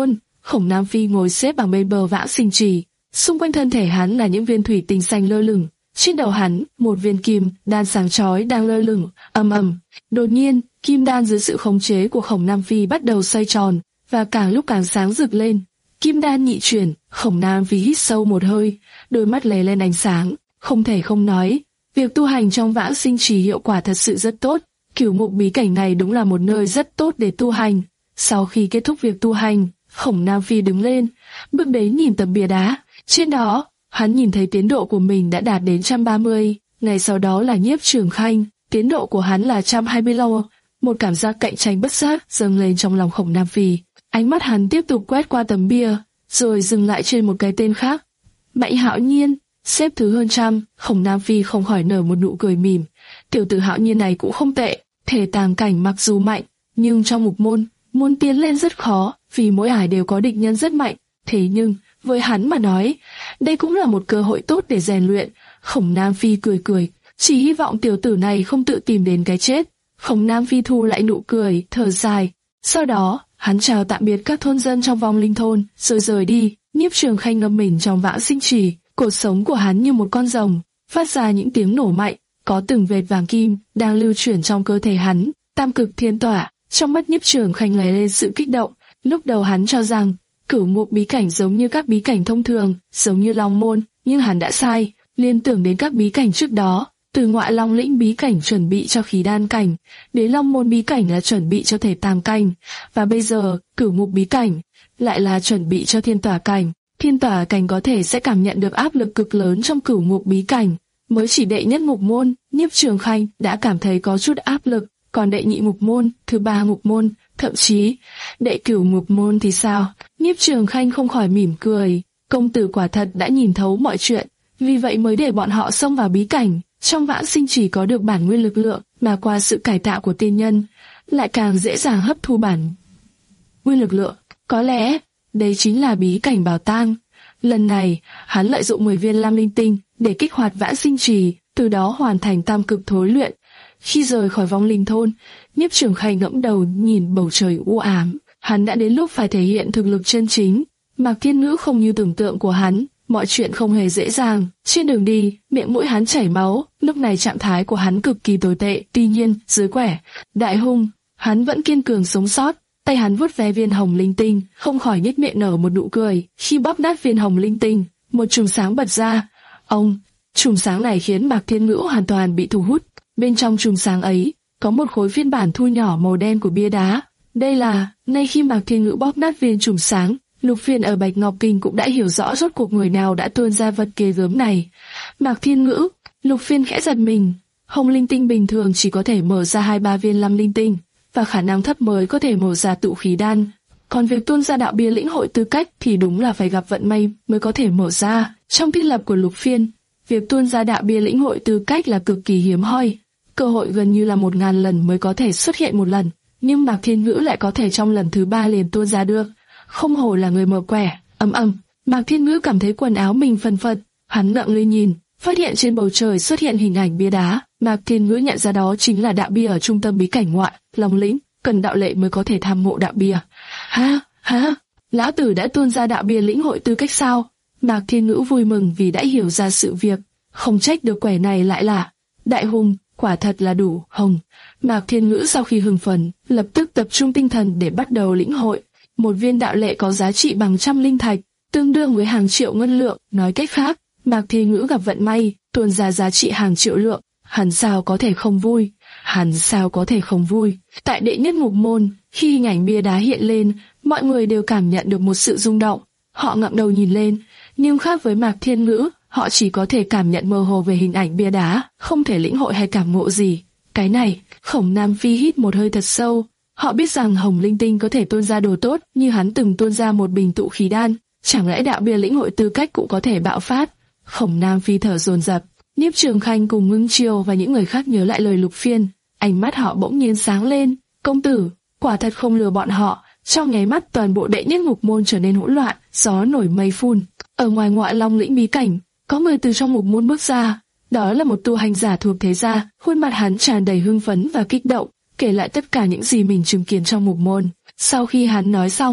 Khổng Nam Phi ngồi xếp bằng bên bờ vãng sinh trì, xung quanh thân thể hắn là những viên thủy tinh xanh lơ lửng. Trên đầu hắn, một viên kim đan sáng chói đang lơ lửng, ầm ầm. Đột nhiên, kim đan dưới sự khống chế của Khổng Nam Phi bắt đầu xoay tròn và càng lúc càng sáng rực lên. Kim đan nhị chuyển, Khổng Nam Phi hít sâu một hơi, đôi mắt lóe lên ánh sáng. Không thể không nói, việc tu hành trong vãng sinh trì hiệu quả thật sự rất tốt. Cửu ngục bí cảnh này đúng là một nơi rất tốt để tu hành. Sau khi kết thúc việc tu hành, Khổng Nam Phi đứng lên, bước đến nhìn tấm bia đá. Trên đó, hắn nhìn thấy tiến độ của mình đã đạt đến một trăm ba mươi. Ngày sau đó là Nhiếp Trường Khanh, tiến độ của hắn là một trăm hai mươi lô. Một cảm giác cạnh tranh bất giác dâng lên trong lòng Khổng Nam Phi. Ánh mắt hắn tiếp tục quét qua tấm bia, rồi dừng lại trên một cái tên khác. Mạnh Hạo Nhiên, xếp thứ hơn trăm. Khổng Nam Phi không khỏi nở một nụ cười mỉm. Tiểu tử Hạo Nhiên này cũng không tệ. Thể tàng cảnh mặc dù mạnh, nhưng trong mục môn, muốn tiến lên rất khó, vì mỗi ải đều có địch nhân rất mạnh. Thế nhưng, với hắn mà nói, đây cũng là một cơ hội tốt để rèn luyện. Khổng Nam Phi cười cười, chỉ hy vọng tiểu tử này không tự tìm đến cái chết. Khổng Nam Phi thu lại nụ cười, thở dài. Sau đó, hắn chào tạm biệt các thôn dân trong vong linh thôn, rồi rời đi. Nhiếp Trường Khanh ngâm mình trong vãng sinh trì, cuộc sống của hắn như một con rồng, phát ra những tiếng nổ mạnh, có từng vệt vàng kim đang lưu chuyển trong cơ thể hắn. Tam cực thiên tỏa, trong mắt Nhiếp Trường Khanh lóe lên sự kích động. Lúc đầu hắn cho rằng cửu ngục bí cảnh giống như các bí cảnh thông thường, giống như Long Môn, nhưng hắn đã sai, liên tưởng đến các bí cảnh trước đó. Từ Ngoại Long Lĩnh bí cảnh chuẩn bị cho khí đan cảnh, đến Long Môn bí cảnh là chuẩn bị cho thể tàng cảnh, và bây giờ cửu ngục bí cảnh lại là chuẩn bị cho thiên tỏa cảnh. Thiên tỏa cảnh có thể sẽ cảm nhận được áp lực cực lớn trong cửu ngục bí cảnh. Mới chỉ đệ nhất ngục môn, Nhiếp Trường Khanh đã cảm thấy có chút áp lực, còn đệ nhị ngục môn, thứ ba ngục môn, thậm chí đệ cửu ngục môn thì sao? Nhiếp Trường Khanh không khỏi mỉm cười. Công tử quả thật đã nhìn thấu mọi chuyện, vì vậy mới để bọn họ xông vào bí cảnh. Trong vãng sinh chỉ có được bản nguyên lực lượng, mà qua sự cải tạo của tiên nhân, lại càng dễ dàng hấp thu bản nguyên lực lượng. Có lẽ, đây chính là bí cảnh bảo tàng. Lần này, hắn lợi dụng mười viên lam linh tinh để kích hoạt vãng sinh trì, từ đó hoàn thành tam cực thối luyện. Khi rời khỏi vong linh thôn, Nhiếp Trường Khanh ngẫm đầu nhìn bầu trời u ám. Hắn đã đến lúc phải thể hiện thực lực chân chính. Mạc Thiên Ngữ không như tưởng tượng của hắn, mọi chuyện không hề dễ dàng. Trên đường đi, miệng mũi hắn chảy máu, lúc này trạng thái của hắn cực kỳ tồi tệ. Tuy nhiên, dưới quẻ đại hung, hắn vẫn kiên cường sống sót. Tay hắn vuốt ve viên hồng linh tinh, không khỏi nhếch miệng nở một nụ cười. Khi bóp nát viên hồng linh tinh, một chùm sáng bật ra. Ông, chùm sáng này khiến Mạc Thiên Ngữ hoàn toàn bị thu hút. Bên trong chùm sáng ấy, có một khối phiên bản thu nhỏ màu đen của bia đá. Đây là, ngay khi Mạc Thiên Ngữ bóp nát viên chùm sáng, Lục Phiên ở Bạch Ngọc Kinh cũng đã hiểu rõ rốt cuộc người nào đã tuôn ra vật ghê gớm này. Mạc Thiên Ngữ, Lục Phiên khẽ giật mình. Hồng linh tinh bình thường chỉ có thể mở ra hai ba viên lam linh tinh, và khả năng thấp mới có thể mở ra tụ khí đan. Còn việc tuôn ra đạo bia lĩnh hội tư cách thì đúng là phải gặp vận may mới có thể mở ra. Trong thiết lập của Lục Phiên, việc tuôn ra đạo bia lĩnh hội tư cách là cực kỳ hiếm hoi. Cơ hội gần như là một ngàn lần mới có thể xuất hiện một lần, nhưng Mạc Thiên Ngữ lại có thể trong lần thứ ba liền tuôn ra được. Không hổ là người mở quẻ. Ầm ầm, Mạc Thiên Ngữ cảm thấy quần áo mình phần phật, hắn ngẩng lên nhìn, phát hiện trên bầu trời xuất hiện hình ảnh bia đá. Mạc Thiên Ngữ nhận ra đó chính là đạo bia ở trung tâm bí cảnh Ngoại Long Lĩnh, cần đạo lệ mới có thể tham ngộ đạo bia. Ha, ha, lão tử đã tuôn ra đạo bia lĩnh hội tư cách sao? Mạc Thiên Ngữ vui mừng vì đã hiểu ra sự việc, không trách được quẻ này lại là đại hùng, quả thật là đủ hồng. Mạc Thiên Ngữ sau khi hưng phấn, lập tức tập trung tinh thần để bắt đầu lĩnh hội. Một viên đạo lệ có giá trị bằng trăm linh thạch, tương đương với hàng triệu ngân lượng. Nói cách khác, Mạc Thiên Ngữ gặp vận may, tuôn ra giá trị hàng triệu lượng. Hắn sao có thể không vui? Hắn sao có thể không vui? Tại đệ nhất ngục môn, khi hình ảnh bia đá hiện lên, mọi người đều cảm nhận được một sự rung động. Họ ngẩng đầu nhìn lên, nhưng khác với Mạc Thiên Ngữ, họ chỉ có thể cảm nhận mơ hồ về hình ảnh bia đá, không thể lĩnh hội hay cảm ngộ gì. Cái này, Khổng Nam Phi hít một hơi thật sâu. Họ biết rằng hồng linh tinh có thể tuôn ra đồ tốt, như hắn từng tuôn ra một bình tụ khí đan, chẳng lẽ đạo bia lĩnh hội tư cách cũng có thể bạo phát? Khổng Nam Phi thở dồn dập. Nhiếp Trường Khanh cùng Ngưng Chiêu và những người khác nhớ lại lời Lục Phiên, ánh mắt họ bỗng nhiên sáng lên. Công tử, quả thật không lừa bọn họ. Trong nháy mắt toàn bộ đệ nhất ngục môn trở nên hỗn loạn, gió nổi mây phun. Ở ngoài Ngoại Long Lĩnh bí cảnh, có người từ trong ngục môn bước ra. Đó là một tu hành giả thuộc thế gia, khuôn mặt hắn tràn đầy hưng phấn và kích động, kể lại tất cả những gì mình chứng kiến trong ngục môn. Sau khi hắn nói xong,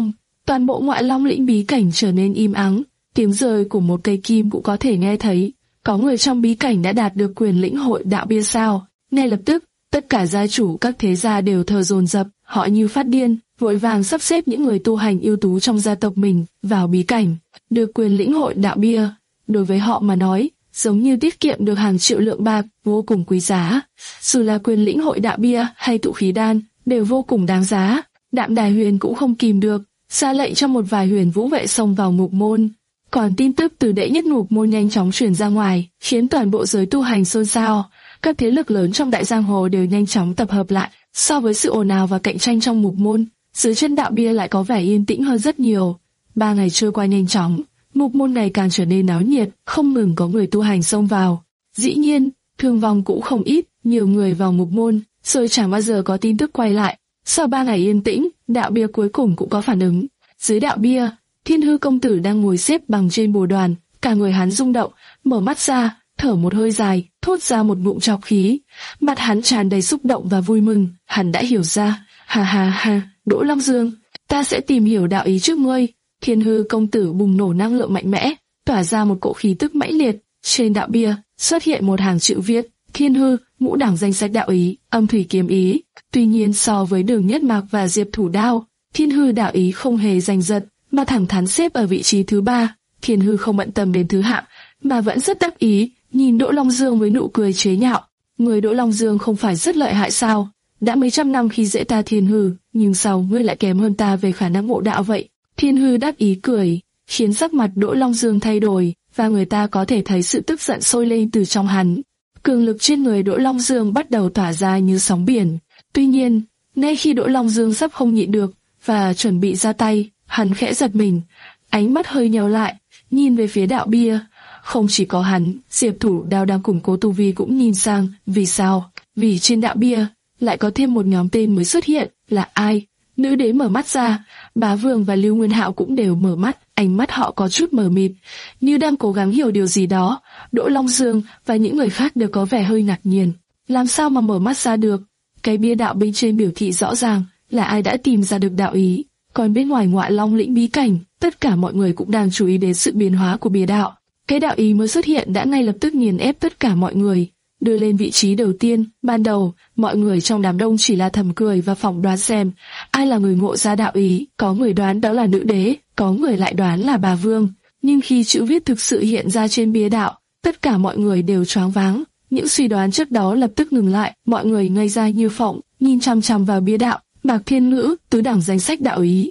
Toàn bộ Ngoại Long lĩnh bí cảnh trở nên im ắng, tiếng rơi của một cây kim cũng có thể nghe thấy. Có người trong bí cảnh đã đạt được quyền lĩnh hội đạo bia sao? Ngay lập tức, tất cả gia chủ các thế gia đều thờ dồn dập, họ như phát điên, vội vàng sắp xếp những người tu hành ưu tú trong gia tộc mình vào bí cảnh, được quyền lĩnh hội đạo bia. Đối với họ mà nói, giống như tiết kiệm được hàng triệu lượng bạc, vô cùng quý giá. Dù là quyền lĩnh hội đạo bia hay tụ khí đan, đều vô cùng đáng giá. Đạm Đài Huyền cũng không kìm được, ra lệnh cho một vài huyền vũ vệ xông vào ngục môn. Còn tin tức từ đệ nhất ngục môn nhanh chóng truyền ra ngoài, khiến toàn bộ giới tu hành xôn xao. Các thế lực lớn trong đại giang hồ đều nhanh chóng tập hợp lại. So với sự ồn ào và cạnh tranh trong ngục môn, dưới chân đạo bia lại có vẻ yên tĩnh hơn rất nhiều. Ba ngày trôi qua nhanh chóng, ngục môn này càng trở nên náo nhiệt, không ngừng có người tu hành xông vào. Dĩ nhiên, thương vong cũng không ít, nhiều người vào ngục môn, rồi chẳng bao giờ có tin tức quay lại. Sau ba ngày yên tĩnh, đạo bia cuối cùng cũng có phản ứng. Dưới đạo bia, Thiên Hư công tử đang ngồi xếp bằng trên bồ đoàn, cả người hắn rung động, mở mắt ra, thở một hơi dài, thốt ra một ngụm trọc khí. Mặt hắn tràn đầy xúc động và vui mừng, hắn đã hiểu ra. Ha ha ha, Đỗ Long Dương, ta sẽ tìm hiểu đạo ý trước ngươi. Thiên Hư công tử bùng nổ năng lượng mạnh mẽ, tỏa ra một cỗ khí tức mãnh liệt. Trên đạo bia xuất hiện một hàng chữ viết: Thiên Hư, ngũ đẳng danh sách đạo ý, âm thủy kiếm ý. Tuy nhiên so với Đường Nhất Mạc và Diệp Thủ Đao, Thiên Hư đạo ý không hề giành giật, mà thẳng thắn xếp ở vị trí thứ ba. Thiên Hư không bận tâm đến thứ hạng, mà vẫn rất đắc ý, nhìn Đỗ Long Dương với nụ cười chế nhạo. Người Đỗ Long Dương không phải rất lợi hại sao? Đã mấy trăm năm khi dễ ta Thiên Hư, nhưng sao ngươi lại kém hơn ta về khả năng ngộ đạo vậy? Thiên Hư đắc ý cười, khiến sắc mặt Đỗ Long Dương thay đổi, và người ta có thể thấy sự tức giận sôi lên từ trong hắn. Cường lực trên người Đỗ Long Dương bắt đầu tỏa ra như sóng biển. Tuy nhiên, ngay khi Đỗ Long Dương sắp không nhịn được và chuẩn bị ra tay, hắn khẽ giật mình, ánh mắt hơi nheo lại, nhìn về phía đạo bia. Không chỉ có hắn, Diệp Thủ Đao đang củng cố tu vi cũng nhìn sang. Vì sao? Vì trên đạo bia lại có thêm một nhóm tên mới xuất hiện. Là ai? Nữ đế mở mắt ra, Bá Vương và Lưu Nguyên Hạo cũng đều mở mắt, ánh mắt họ có chút mờ mịt, như đang cố gắng hiểu điều gì đó. Đỗ Long Dương và những người khác đều có vẻ hơi ngạc nhiên. Làm sao mà mở mắt ra được? Cái bia đạo bên trên biểu thị rõ ràng là ai đã tìm ra được đạo ý. Còn bên ngoài Ngoại Long lĩnh bí cảnh, tất cả mọi người cũng đang chú ý đến sự biến hóa của bia đạo. Cái đạo ý mới xuất hiện đã ngay lập tức nghiền ép tất cả mọi người, đưa lên vị trí đầu tiên. Ban đầu, mọi người trong đám đông chỉ là thầm cười và phỏng đoán xem ai là người ngộ ra đạo ý. Có người đoán đó là nữ đế, có người lại đoán là Bà Vương. Nhưng khi chữ viết thực sự hiện ra trên bia đạo, tất cả mọi người đều choáng váng. Những suy đoán trước đó lập tức ngừng lại, mọi người ngây ra như phỏng, nhìn chằm chằm vào bia đạo. Mạc Thiên Ngữ, tứ đẳng danh sách đạo ý.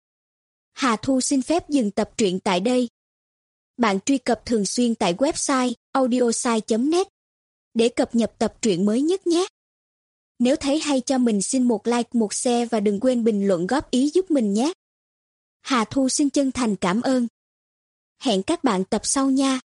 Hà Thu xin phép dừng tập truyện tại đây. Bạn truy cập thường xuyên tại website audiosai chấm net để cập nhật tập truyện mới nhất nhé. Nếu thấy hay cho mình xin một like, một share và đừng quên bình luận góp ý giúp mình nhé. Hà Thu xin chân thành cảm ơn. Hẹn các bạn tập sau nha.